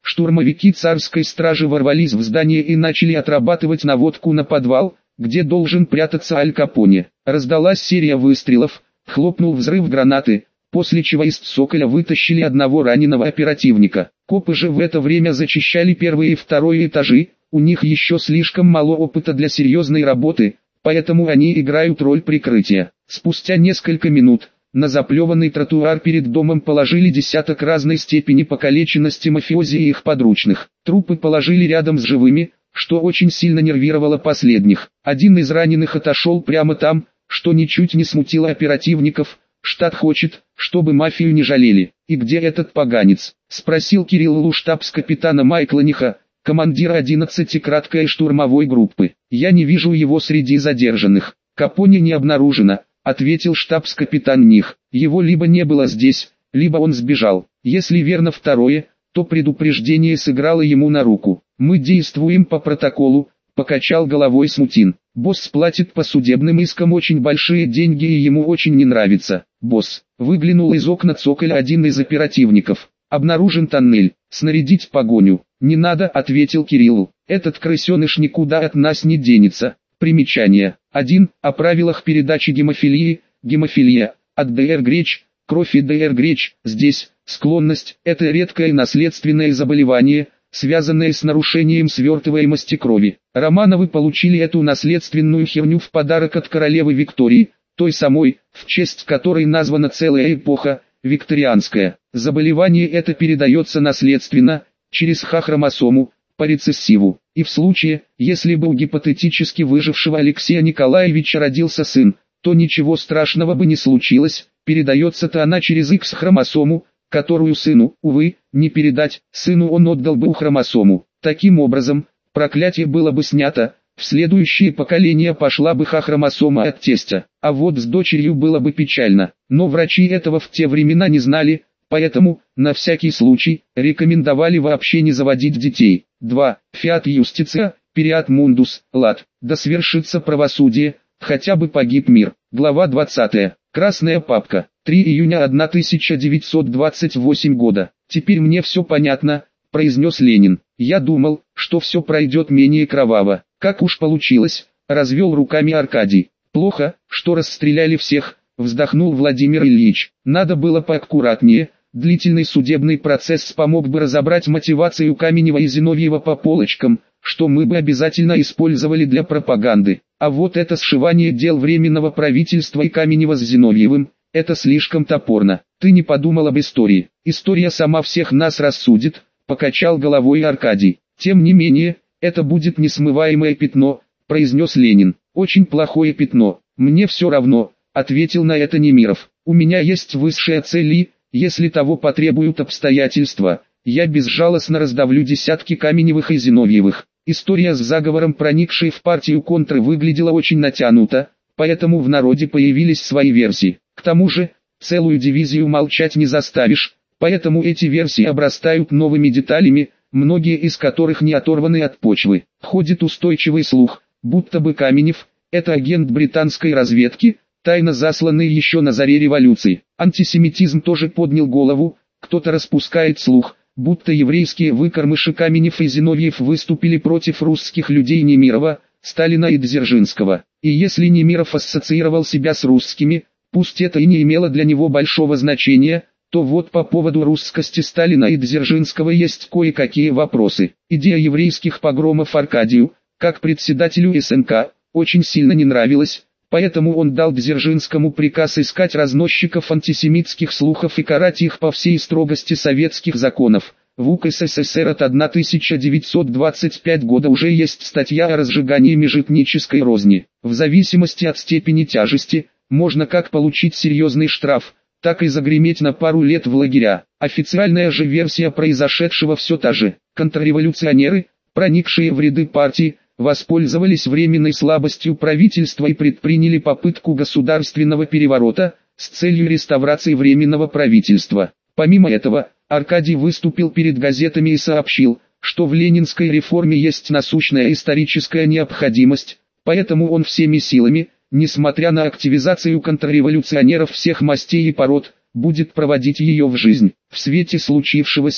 штурмовики царской стражи ворвались в здание и начали отрабатывать наводку на подвал, где должен прятаться Аль Капоне. Раздалась серия выстрелов, хлопнул взрыв гранаты, после чего из цоколя вытащили одного раненого оперативника. Копы же в это время зачищали первый и второй этажи, у них еще слишком мало опыта для серьезной работы, поэтому они играют роль прикрытия. Спустя несколько минут, на заплеванный тротуар перед домом положили десяток разной степени покалеченности мафиози и их подручных. Трупы положили рядом с живыми, что очень сильно нервировало последних. Один из раненых отошел прямо там, что ничуть не смутило оперативников. «Штат хочет, чтобы мафию не жалели». «И где этот поганец?» — спросил Кирилл у штабс-капитана Майкла Ниха, командира одиннадцатой штурмовой группы. «Я не вижу его среди задержанных. Капоне не обнаружено», — ответил штабс-капитан Них. «Его либо не было здесь, либо он сбежал. Если верно второе, то предупреждение сыграло ему на руку. Мы действуем по протоколу», — покачал головой Смутин. «Босс платит по судебным искам очень большие деньги и ему очень не нравится». «Босс», — выглянул из окна цоколя один из оперативников. «Обнаружен тоннель. Снарядить погоню». «Не надо», — ответил Кирилл. «Этот крысеныш никуда от нас не денется». Примечание. один. О правилах передачи гемофилии. Гемофилия. От ДР Греч. Кровь и ДР Греч. Здесь. Склонность. Это редкое наследственное заболевание, связанное с нарушением свертываемости крови. Романовы получили эту наследственную херню в подарок от королевы Виктории, той самой, в честь которой названа целая эпоха, викторианская. Заболевание это передается наследственно, через Х-хромосому, по рецессиву. И в случае, если бы у гипотетически выжившего Алексея Николаевича родился сын, то ничего страшного бы не случилось, передается-то она через Х-хромосому, которую сыну, увы, не передать, сыну он отдал бы у хромосому. Таким образом, проклятие было бы снято, в следующее поколение пошла бы Х-хромосома от тестя, а вот с дочерью было бы печально. Но врачи этого в те времена не знали, поэтому, на всякий случай, рекомендовали вообще не заводить детей. два. Фиат юстиция, периат мундус, лад, да свершится правосудие, хотя бы погиб мир. Глава двадцатая. Красная папка. три июня тысяча девятьсот двадцать восьмого года. «Теперь мне все понятно», — произнес Ленин. «Я думал, что все пройдет менее кроваво. Как уж получилось», — развел руками Аркадий. «Плохо, что расстреляли всех», — вздохнул Владимир Ильич. «Надо было поаккуратнее. Длительный судебный процесс помог бы разобрать мотивацию Каменева и Зиновьева по полочкам, что мы бы обязательно использовали для пропаганды. А вот это сшивание дел Временного правительства и Каменева с Зиновьевым, это слишком топорно. Ты не подумал об истории. История сама всех нас рассудит», — покачал головой Аркадий. «Тем не менее, это будет несмываемое пятно», — произнес Ленин. «Очень плохое пятно. Мне все равно», — ответил на это Немиров. «У меня есть высшая цель и, если того потребуют обстоятельства, я безжалостно раздавлю десятки Каменевых и Зиновьевых». История с заговором, проникшей в партию контры, выглядела очень натянуто, поэтому в народе появились свои версии. К тому же, целую дивизию молчать не заставишь, поэтому эти версии обрастают новыми деталями, многие из которых не оторваны от почвы. Ходит устойчивый слух, будто бы Каменев – это агент британской разведки, тайно засланный еще на заре революции. Антисемитизм тоже поднял голову, кто-то распускает слух, будто еврейские выкормыши Каменев и Зиновьев выступили против русских людей Немирова, Сталина и Дзержинского. И если Немиров ассоциировал себя с русскими, пусть это и не имело для него большого значения, то вот по поводу русскости Сталина и Дзержинского есть кое-какие вопросы. Идея еврейских погромов Аркадию, как председателю эс эн ка, очень сильно не нравилась, поэтому он дал Дзержинскому приказ искать разносчиков антисемитских слухов и карать их по всей строгости советских законов. В УК эс эс эс эр от тысяча девятьсот двадцать пятого года уже есть статья о разжигании межэтнической розни. В зависимости от степени тяжести, можно как получить серьезный штраф, так и загреметь на пару лет в лагеря. Официальная же версия произошедшего все та же. Контрреволюционеры, проникшие в ряды партии, воспользовались временной слабостью правительства и предприняли попытку государственного переворота с целью реставрации временного правительства. Помимо этого, Аркадий выступил перед газетами и сообщил, что в ленинской реформе есть насущная историческая необходимость, поэтому он всеми силами, несмотря на активизацию контрреволюционеров всех мастей и пород, будет проводить ее в жизнь. В свете случившегося,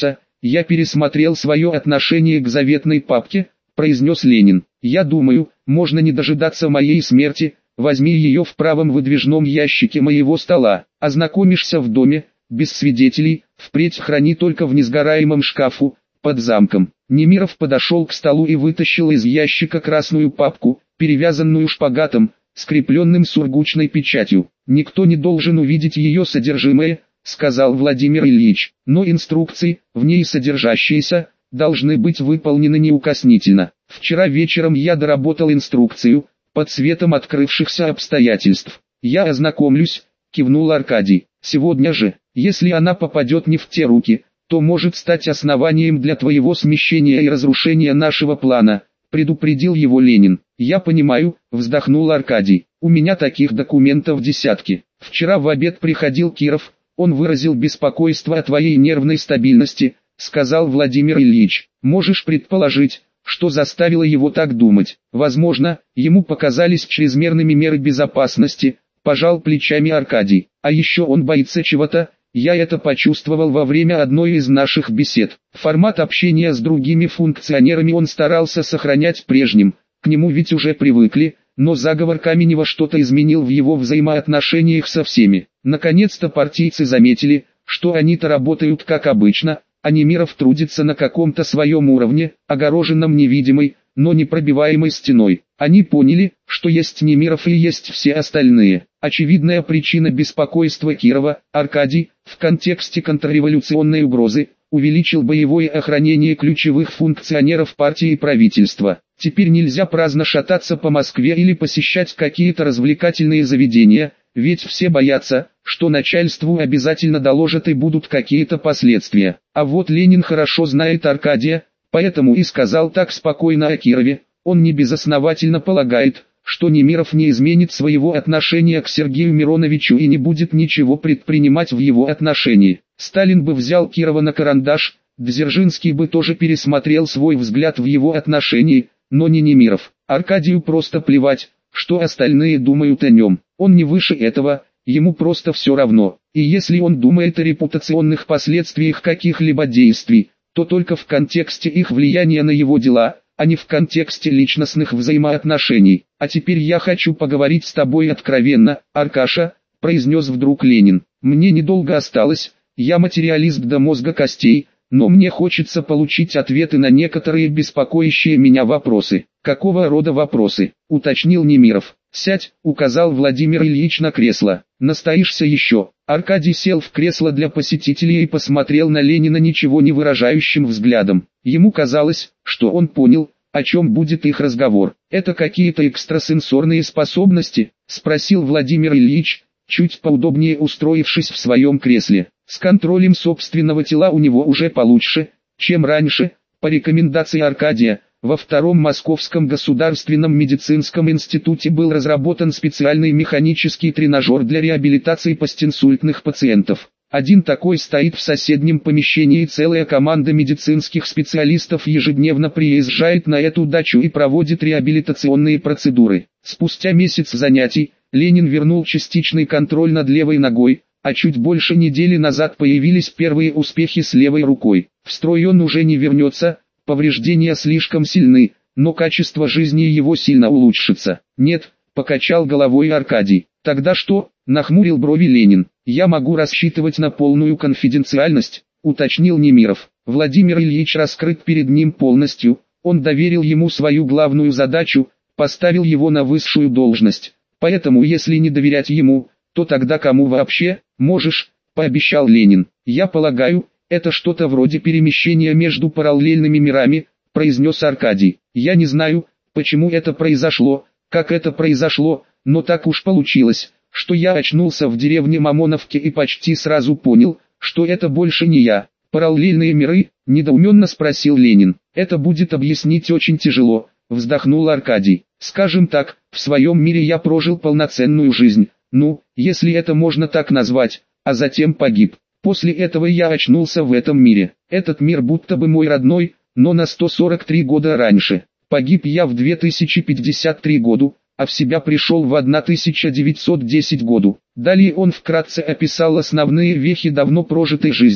я пересмотрел свое отношение к заветной папке, произнес Ленин. Я думаю, можно не дожидаться моей смерти, возьми ее в правом выдвижном ящике моего стола, ознакомишься в доме, без свидетелей, впредь храни только в несгораемом шкафу, под замком. Немиров подошел к столу и вытащил из ящика красную папку, перевязанную шпагатом, скрепленным сургучной печатью. «Никто не должен увидеть ее содержимое», — сказал Владимир Ильич, «но инструкции, в ней содержащиеся, должны быть выполнены неукоснительно. Вчера вечером я доработал инструкцию, под светом открывшихся обстоятельств. Я ознакомлюсь», — кивнул Аркадий. «Сегодня же, если она попадет не в те руки, то может стать основанием для твоего смещения и разрушения нашего плана», — предупредил его Ленин. «Я понимаю», — вздохнул Аркадий, — «у меня таких документов десятки. Вчера в обед приходил Киров, он выразил беспокойство о твоей нервной стабильности», — сказал Владимир Ильич. «Можешь предположить, что заставило его так думать? Возможно, ему показались чрезмерными меры безопасности», — пожал плечами Аркадий. «А еще он боится чего-то. Я это почувствовал во время одной из наших бесед. Формат общения с другими функционерами он старался сохранять прежним, к нему ведь уже привыкли, но заговор Каменева что-то изменил в его взаимоотношениях со всеми. Наконец-то партийцы заметили, что они-то работают как обычно, а Немиров трудится на каком-то своем уровне, огороженном невидимой, но непробиваемой стеной. Они поняли, что есть Немиров и есть все остальные. Очевидная причина беспокойства Кирова, Аркадий, в контексте контрреволюционной угрозы, увеличил боевое охранение ключевых функционеров партии и правительства. Теперь нельзя праздно шататься по Москве или посещать какие-то развлекательные заведения, ведь все боятся, что начальству обязательно доложат и будут какие-то последствия. А вот Ленин хорошо знает Аркадия, поэтому и сказал так спокойно о Кирове. Он небезосновательно полагает, что Немиров не изменит своего отношения к Сергею Мироновичу и не будет ничего предпринимать в его отношении. Сталин бы взял Кирова на карандаш, Дзержинский бы тоже пересмотрел свой взгляд в его отношении, но не Немиров. Аркадию просто плевать, что остальные думают о нем. Он не выше этого, ему просто все равно. И если он думает о репутационных последствиях каких-либо действий, то только в контексте их влияния на его дела, а не в контексте личностных взаимоотношений. «А теперь я хочу поговорить с тобой откровенно, Аркаша», — произнес вдруг Ленин. «Мне недолго осталось, я материалист до мозга костей, но мне хочется получить ответы на некоторые беспокоящие меня вопросы». «Какого рода вопросы?» — уточнил Немиров. «Сядь», — указал Владимир Ильич на кресло. «Настоишься еще». Аркадий сел в кресло для посетителей и посмотрел на Ленина ничего не выражающим взглядом. Ему казалось, что он понял, о чем будет их разговор. «Это какие-то экстрасенсорные способности?» — спросил Владимир Ильич, чуть поудобнее устроившись в своем кресле. «С контролем собственного тела у него уже получше, чем раньше», по рекомендации Аркадия. Во Втором Московском государственном медицинском институте был разработан специальный механический тренажер для реабилитации постинсультных пациентов. Один такой стоит в соседнем помещении, и целая команда медицинских специалистов ежедневно приезжает на эту дачу и проводит реабилитационные процедуры. Спустя месяц занятий, Ленин вернул частичный контроль над левой ногой, а чуть больше недели назад появились первые успехи с левой рукой. В строй он уже не вернется, повреждения слишком сильны, но качество жизни его сильно улучшится. «Нет», — покачал головой Аркадий. «Тогда что?» — нахмурил брови Ленин. «Я могу рассчитывать на полную конфиденциальность», — уточнил Немиров. Владимир Ильич раскрыт перед ним полностью, он доверил ему свою главную задачу, поставил его на высшую должность. Поэтому если не доверять ему, то тогда кому вообще? «Можешь», — пообещал Ленин. «Я полагаю, это что-то вроде перемещения между параллельными мирами», — произнес Аркадий. «Я не знаю, почему это произошло, как это произошло, но так уж получилось, что я очнулся в деревне Мамоновке и почти сразу понял, что это больше не я». «Параллельные миры?» — недоуменно спросил Ленин. «Это будет объяснить очень тяжело», — вздохнул Аркадий. «Скажем так, в своем мире я прожил полноценную жизнь, ну, если это можно так назвать, а затем погиб. После этого я очнулся в этом мире. Этот мир будто бы мой родной, но на сто сорок три года раньше. Погиб я в две тысячи пятьдесят третьем году, а в себя пришел в тысяча девятьсот десятом году». Далее он вкратце описал основные вехи давно прожитой жизни,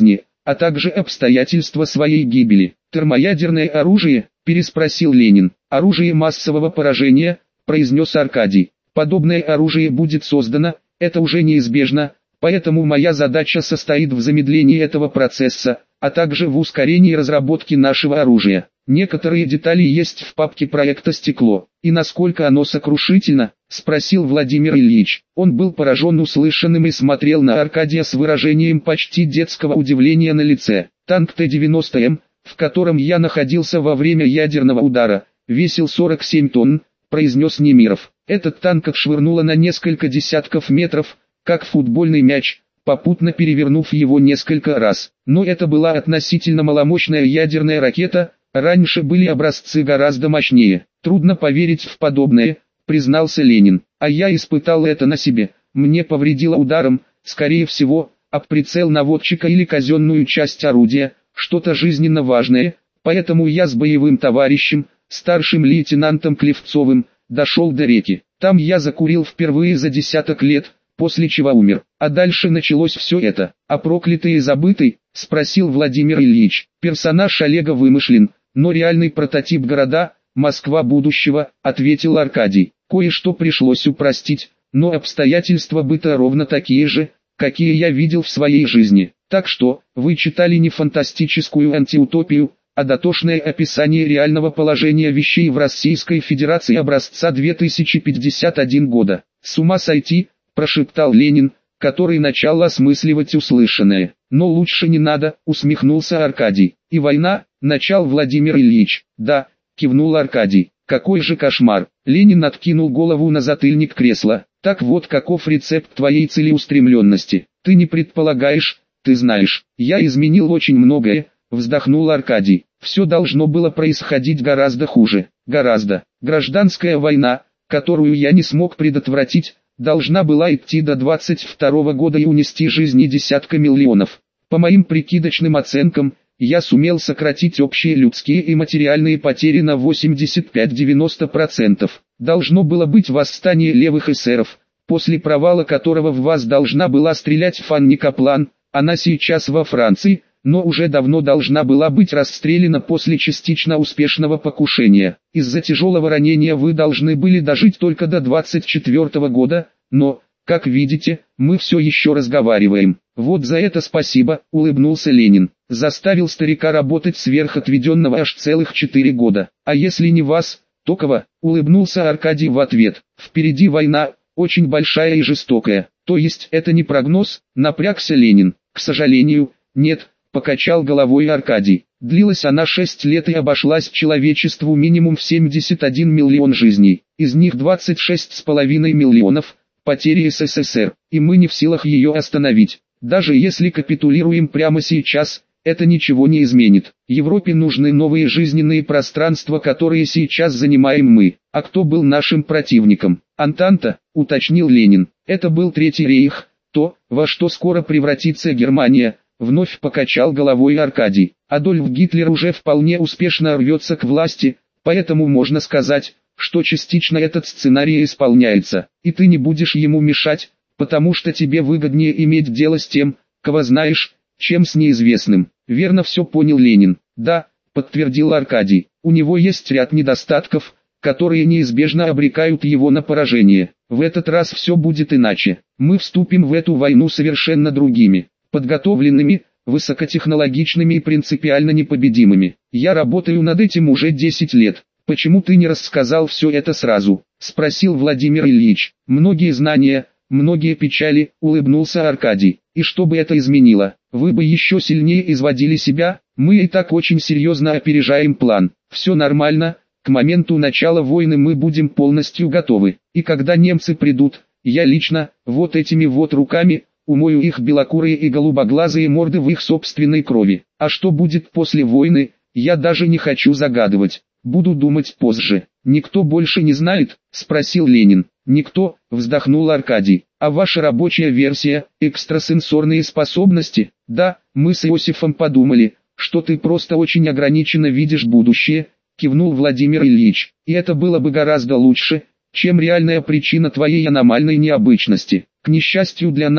а также обстоятельства своей гибели. «Термоядерное оружие?» – переспросил Ленин. «Оружие массового поражения», – произнес Аркадий. «Подобное оружие будет создано, это уже неизбежно, поэтому моя задача состоит в замедлении этого процесса, а также в ускорении разработки нашего оружия. Некоторые детали есть в папке проекта «Стекло». И насколько оно сокрушительно?» – спросил Владимир Ильич. Он был поражен услышанным и смотрел на Аркадия с выражением почти детского удивления на лице. «Танк Т девяносто М, в котором я находился во время ядерного удара, весил сорок семь тонн», – произнес Немиров. «Этот танк отшвырнуло на несколько десятков метров, как футбольный мяч, попутно перевернув его несколько раз. Но это была относительно маломощная ядерная ракета, раньше были образцы гораздо мощнее. Трудно поверить в подобное», – признался Ленин. «А я испытал это на себе. Мне повредило ударом, скорее всего, об прицел наводчика или казенную часть орудия, что-то жизненно важное, поэтому я с боевым товарищем, старшим лейтенантом Клевцовым, дошел до реки. Там я закурил впервые за десяток лет, после чего умер. А дальше началось все это. А проклятый и забытый?» – спросил Владимир Ильич. «Персонаж Олега вымышлен, но реальный прототип города, Москва будущего», – ответил Аркадий. «Кое-что пришлось упростить, но обстоятельства быта ровно такие же, какие я видел в своей жизни. Так что, вы читали не фантастическую антиутопию, а дотошное описание реального положения вещей в Российской Федерации образца две тысячи пятьдесят один года. С ума сойти», – прошептал Ленин, который начал осмысливать услышанное. «Но лучше не надо», – усмехнулся Аркадий. «И война?» – начал Владимир Ильич. «Да», – кивнул Аркадий. «Какой же кошмар!» Ленин откинул голову на затыльник кресла. «Так вот каков рецепт твоей целеустремленности. Ты не предполагаешь, ты знаешь. Я изменил очень многое», – вздохнул Аркадий. «Все должно было происходить гораздо хуже. Гораздо. Гражданская война, которую я не смог предотвратить, должна была идти до двадцать второго года и унести жизни десятка миллионов. По моим прикидочным оценкам, я сумел сократить общие людские и материальные потери на восемьдесят пять — девяносто процентов. Должно было быть восстание левых эсеров, после провала которого в вас должна была стрелять Фанни Каплан, она сейчас во Франции, но уже давно должна была быть расстреляна после частично успешного покушения. Из-за тяжелого ранения вы должны были дожить только до двадцать четвёртого года, но, как видите, мы все еще разговариваем. Вот за это спасибо», — улыбнулся Ленин. «Заставил старика работать сверх отведенного аж целых четыре года. А если не вас, то кого?» — улыбнулся Аркадий в ответ. «Впереди война, очень большая и жестокая. То есть это не прогноз?» — напрягся Ленин. «К сожалению, нет», — покачал головой Аркадий. «Длилась она шесть лет и обошлась человечеству минимум в семьдесят один миллион жизней. Из них двадцать шесть с половиной миллионов – потери СССР, и мы не в силах ее остановить. Даже если капитулируем прямо сейчас, это ничего не изменит. Европе нужны новые жизненные пространства, которые сейчас занимаем мы. А кто был нашим противником? Антанта», — уточнил Ленин. «Это был Третий рейх, то, во что скоро превратится Германия», — вновь покачал головой Аркадий. «Адольф Гитлер уже вполне успешно рвется к власти, поэтому можно сказать, что частично этот сценарий исполняется. И ты не будешь ему мешать, потому что тебе выгоднее иметь дело с тем, кого знаешь, чем с неизвестным». «Верно все понял Ленин». «Да», — подтвердил Аркадий, — «у него есть ряд недостатков, которые неизбежно обрекают его на поражение. В этот раз все будет иначе. Мы вступим в эту войну совершенно другими, подготовленными, высокотехнологичными и принципиально непобедимыми. Я работаю над этим уже десять лет. Почему ты не рассказал все это сразу?» — спросил Владимир Ильич. «Многие знания, многие печали», — улыбнулся Аркадий. «И что бы это изменило? Вы бы еще сильнее изводили себя. Мы и так очень серьезно опережаем план. Все нормально, к моменту начала войны мы будем полностью готовы. И когда немцы придут, я лично, вот этими вот руками, умою их белокурые и голубоглазые морды в их собственной крови. А что будет после войны, я даже не хочу загадывать. Буду думать позже». «Никто больше не знает?» — спросил Ленин. «Никто», — вздохнул Аркадий. «А ваша рабочая версия, экстрасенсорные способности?» «Да, мы с Иосифом подумали, что ты просто очень ограниченно видишь будущее», — кивнул Владимир Ильич. «И это было бы гораздо лучше, чем реальная причина твоей аномальной необычности. К несчастью для нас,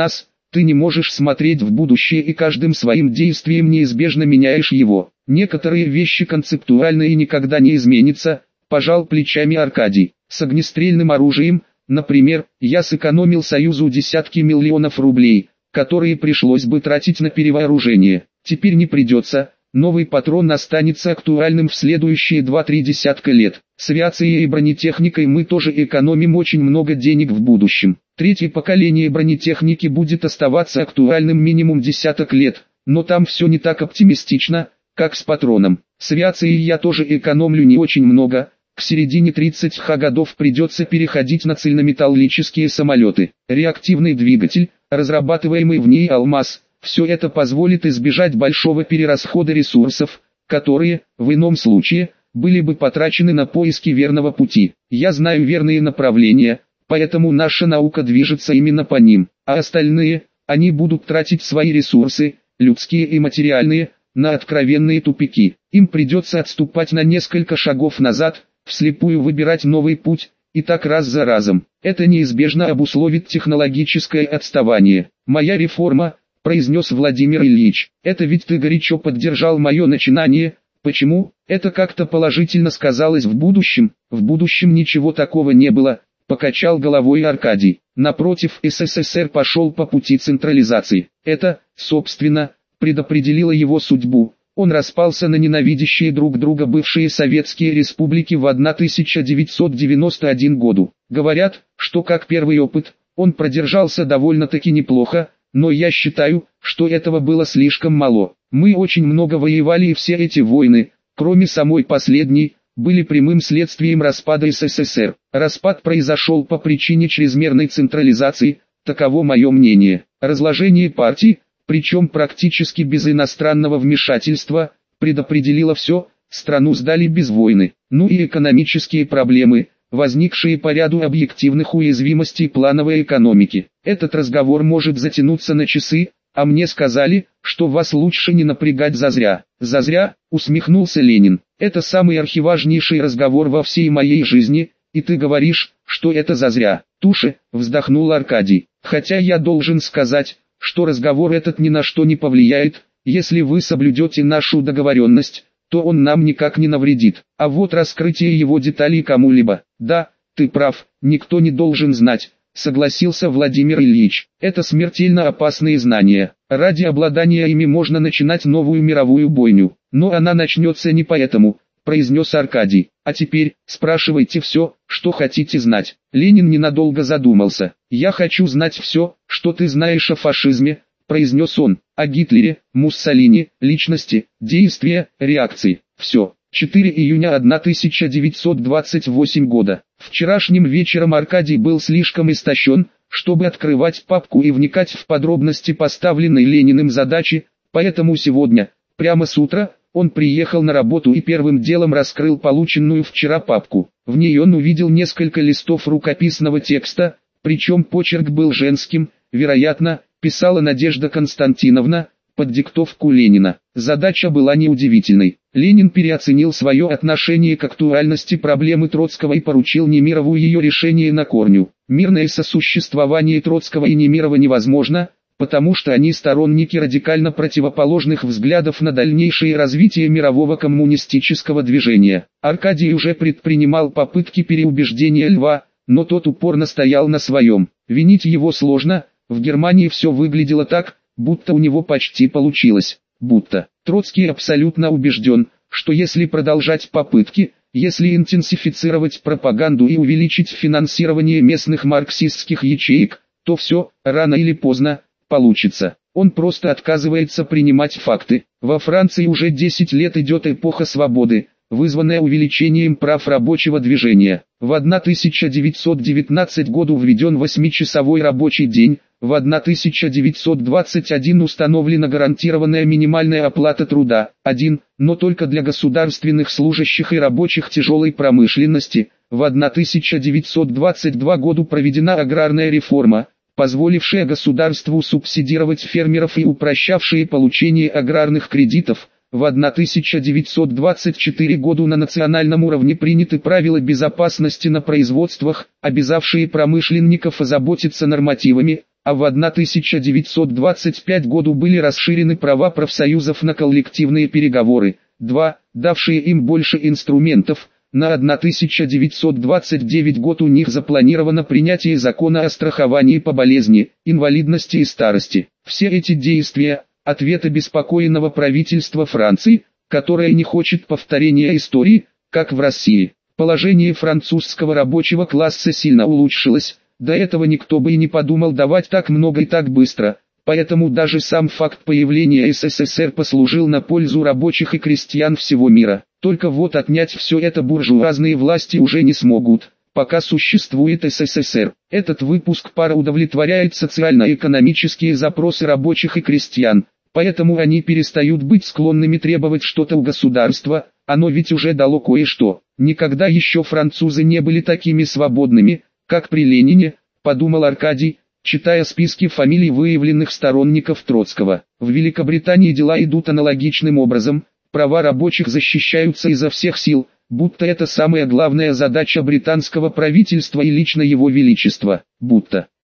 Ты не можешь смотреть в будущее и каждым своим действием неизбежно меняешь его. Некоторые вещи концептуально и никогда не изменятся, пожал плечами Аркадий. С огнестрельным оружием, например, я сэкономил Союзу десятки миллионов рублей, которые пришлось бы тратить на перевооружение. Теперь не придется, новый патрон останется актуальным в следующие два-три десятка лет. С авиацией и бронетехникой мы тоже экономим очень много денег в будущем. Третье поколение бронетехники будет оставаться актуальным минимум десяток лет, но там все не так оптимистично, как с патроном. С авиацией я тоже экономлю не очень много. К середине тридцатых годов придется переходить на цельнометаллические самолеты. Реактивный двигатель, разрабатываемый в ней «Алмаз», все это позволит избежать большого перерасхода ресурсов, которые, в ином случае, были бы потрачены на поиски верного пути. Я знаю верные направления, поэтому наша наука движется именно по ним, а остальные, они будут тратить свои ресурсы, людские и материальные, на откровенные тупики. Им придется отступать на несколько шагов назад, вслепую выбирать новый путь, и так раз за разом. Это неизбежно обусловит технологическое отставание. «Моя реформа», — произнес Владимир Ильич, — «это ведь ты горячо поддержал мое начинание». «Почему? Это как-то положительно сказалось в будущем?» «В будущем ничего такого не было», — покачал головой Аркадий. «Напротив, СССР пошел по пути централизации. Это, собственно, предопределило его судьбу. Он распался на ненавидящие друг друга бывшие советские республики в тысяча девятьсот девяносто первом году. Говорят, что как первый опыт, он продержался довольно-таки неплохо, но я считаю, что этого было слишком мало. Мы очень много воевали, и все эти войны, кроме самой последней, были прямым следствием распада СССР. Распад произошел по причине чрезмерной централизации, таково мое мнение. Разложение партий, причем практически без иностранного вмешательства, предопределило все, страну сдали без войны. Ну и экономические проблемы, возникшие по ряду объективных уязвимостей плановой экономики. Этот разговор может затянуться на часы, а мне сказали, что вас лучше не напрягать зазря. Зазря, усмехнулся Ленин, это самый архиважнейший разговор во всей моей жизни, и ты говоришь, что это зазря. Туше, вздохнул Аркадий, хотя я должен сказать, что разговор этот ни на что не повлияет, если вы соблюдете нашу договоренность, то он нам никак не навредит. А вот раскрытие его деталей кому-либо, да, ты прав, никто не должен знать, согласился Владимир Ильич. Это смертельно опасные знания. Ради обладания ими можно начинать новую мировую бойню, но она начнется не поэтому, произнес Аркадий. А теперь, спрашивайте все, что хотите знать. Ленин ненадолго задумался. Я хочу знать все, что ты знаешь о фашизме, произнес он, о Гитлере, Муссолини, личности, действия, реакции. Все. четвёртого июня тысяча девятьсот двадцать восьмого года. Вчерашним вечером Аркадий был слишком истощен, чтобы открывать папку и вникать в подробности поставленной Лениным задачи, поэтому сегодня, прямо с утра, он приехал на работу и первым делом раскрыл полученную вчера папку. В ней он увидел несколько листов рукописного текста, причем почерк был женским, вероятно, писала Надежда Константиновна, под диктовку Ленина. Задача была неудивительной. Ленин переоценил свое отношение к актуальности проблемы Троцкого и поручил Немирову ее решение на корню. Мирное сосуществование Троцкого и Немирова невозможно, потому что они сторонники радикально противоположных взглядов на дальнейшее развитие мирового коммунистического движения. Аркадий уже предпринимал попытки переубеждения Льва, но тот упорно стоял на своем. Винить его сложно, в Германии все выглядело так, будто у него почти получилось, будто. Троцкий абсолютно убежден, что если продолжать попытки, если интенсифицировать пропаганду и увеличить финансирование местных марксистских ячеек, то все, рано или поздно, получится. Он просто отказывается принимать факты. Во Франции уже десять лет идет эпоха свободы, вызванная увеличением прав рабочего движения. В тысяча девятьсот девятнадцатом году введен восьмичасовой рабочий день, в тысяча девятьсот двадцать первом установлена гарантированная минимальная оплата труда, один, но только для государственных служащих и рабочих тяжелой промышленности. В тысяча девятьсот двадцать втором году проведена аграрная реформа, позволившая государству субсидировать фермеров и упрощавшая получение аграрных кредитов. В тысяча девятьсот двадцать четвёртом году на национальном уровне приняты правила безопасности на производствах, обязавшие промышленников озаботиться нормативами, а в тысяча девятьсот двадцать пятом году были расширены права профсоюзов на коллективные переговоры, два, давшие им больше инструментов. На тысяча девятьсот двадцать девятый год у них запланировано принятие закона о страховании по болезни, инвалидности и старости. Все эти действия – ответ обеспокоенного правительства Франции, которое не хочет повторения истории, как в России. Положение французского рабочего класса сильно улучшилось, до этого никто бы и не подумал давать так много и так быстро. Поэтому даже сам факт появления СССР послужил на пользу рабочих и крестьян всего мира. Только вот отнять все это буржуазные власти уже не смогут, пока существует СССР. Этот выпуск пара удовлетворяет социально-экономические запросы рабочих и крестьян, поэтому они перестают быть склонными требовать что-то у государства, оно ведь уже дало кое-что. Никогда еще французы не были такими свободными, как при Ленине, подумал Аркадий, читая списки фамилий выявленных сторонников Троцкого. В Великобритании дела идут аналогичным образом. Права рабочих защищаются изо всех сил, будто это самая главная задача британского правительства и лично его величества, будто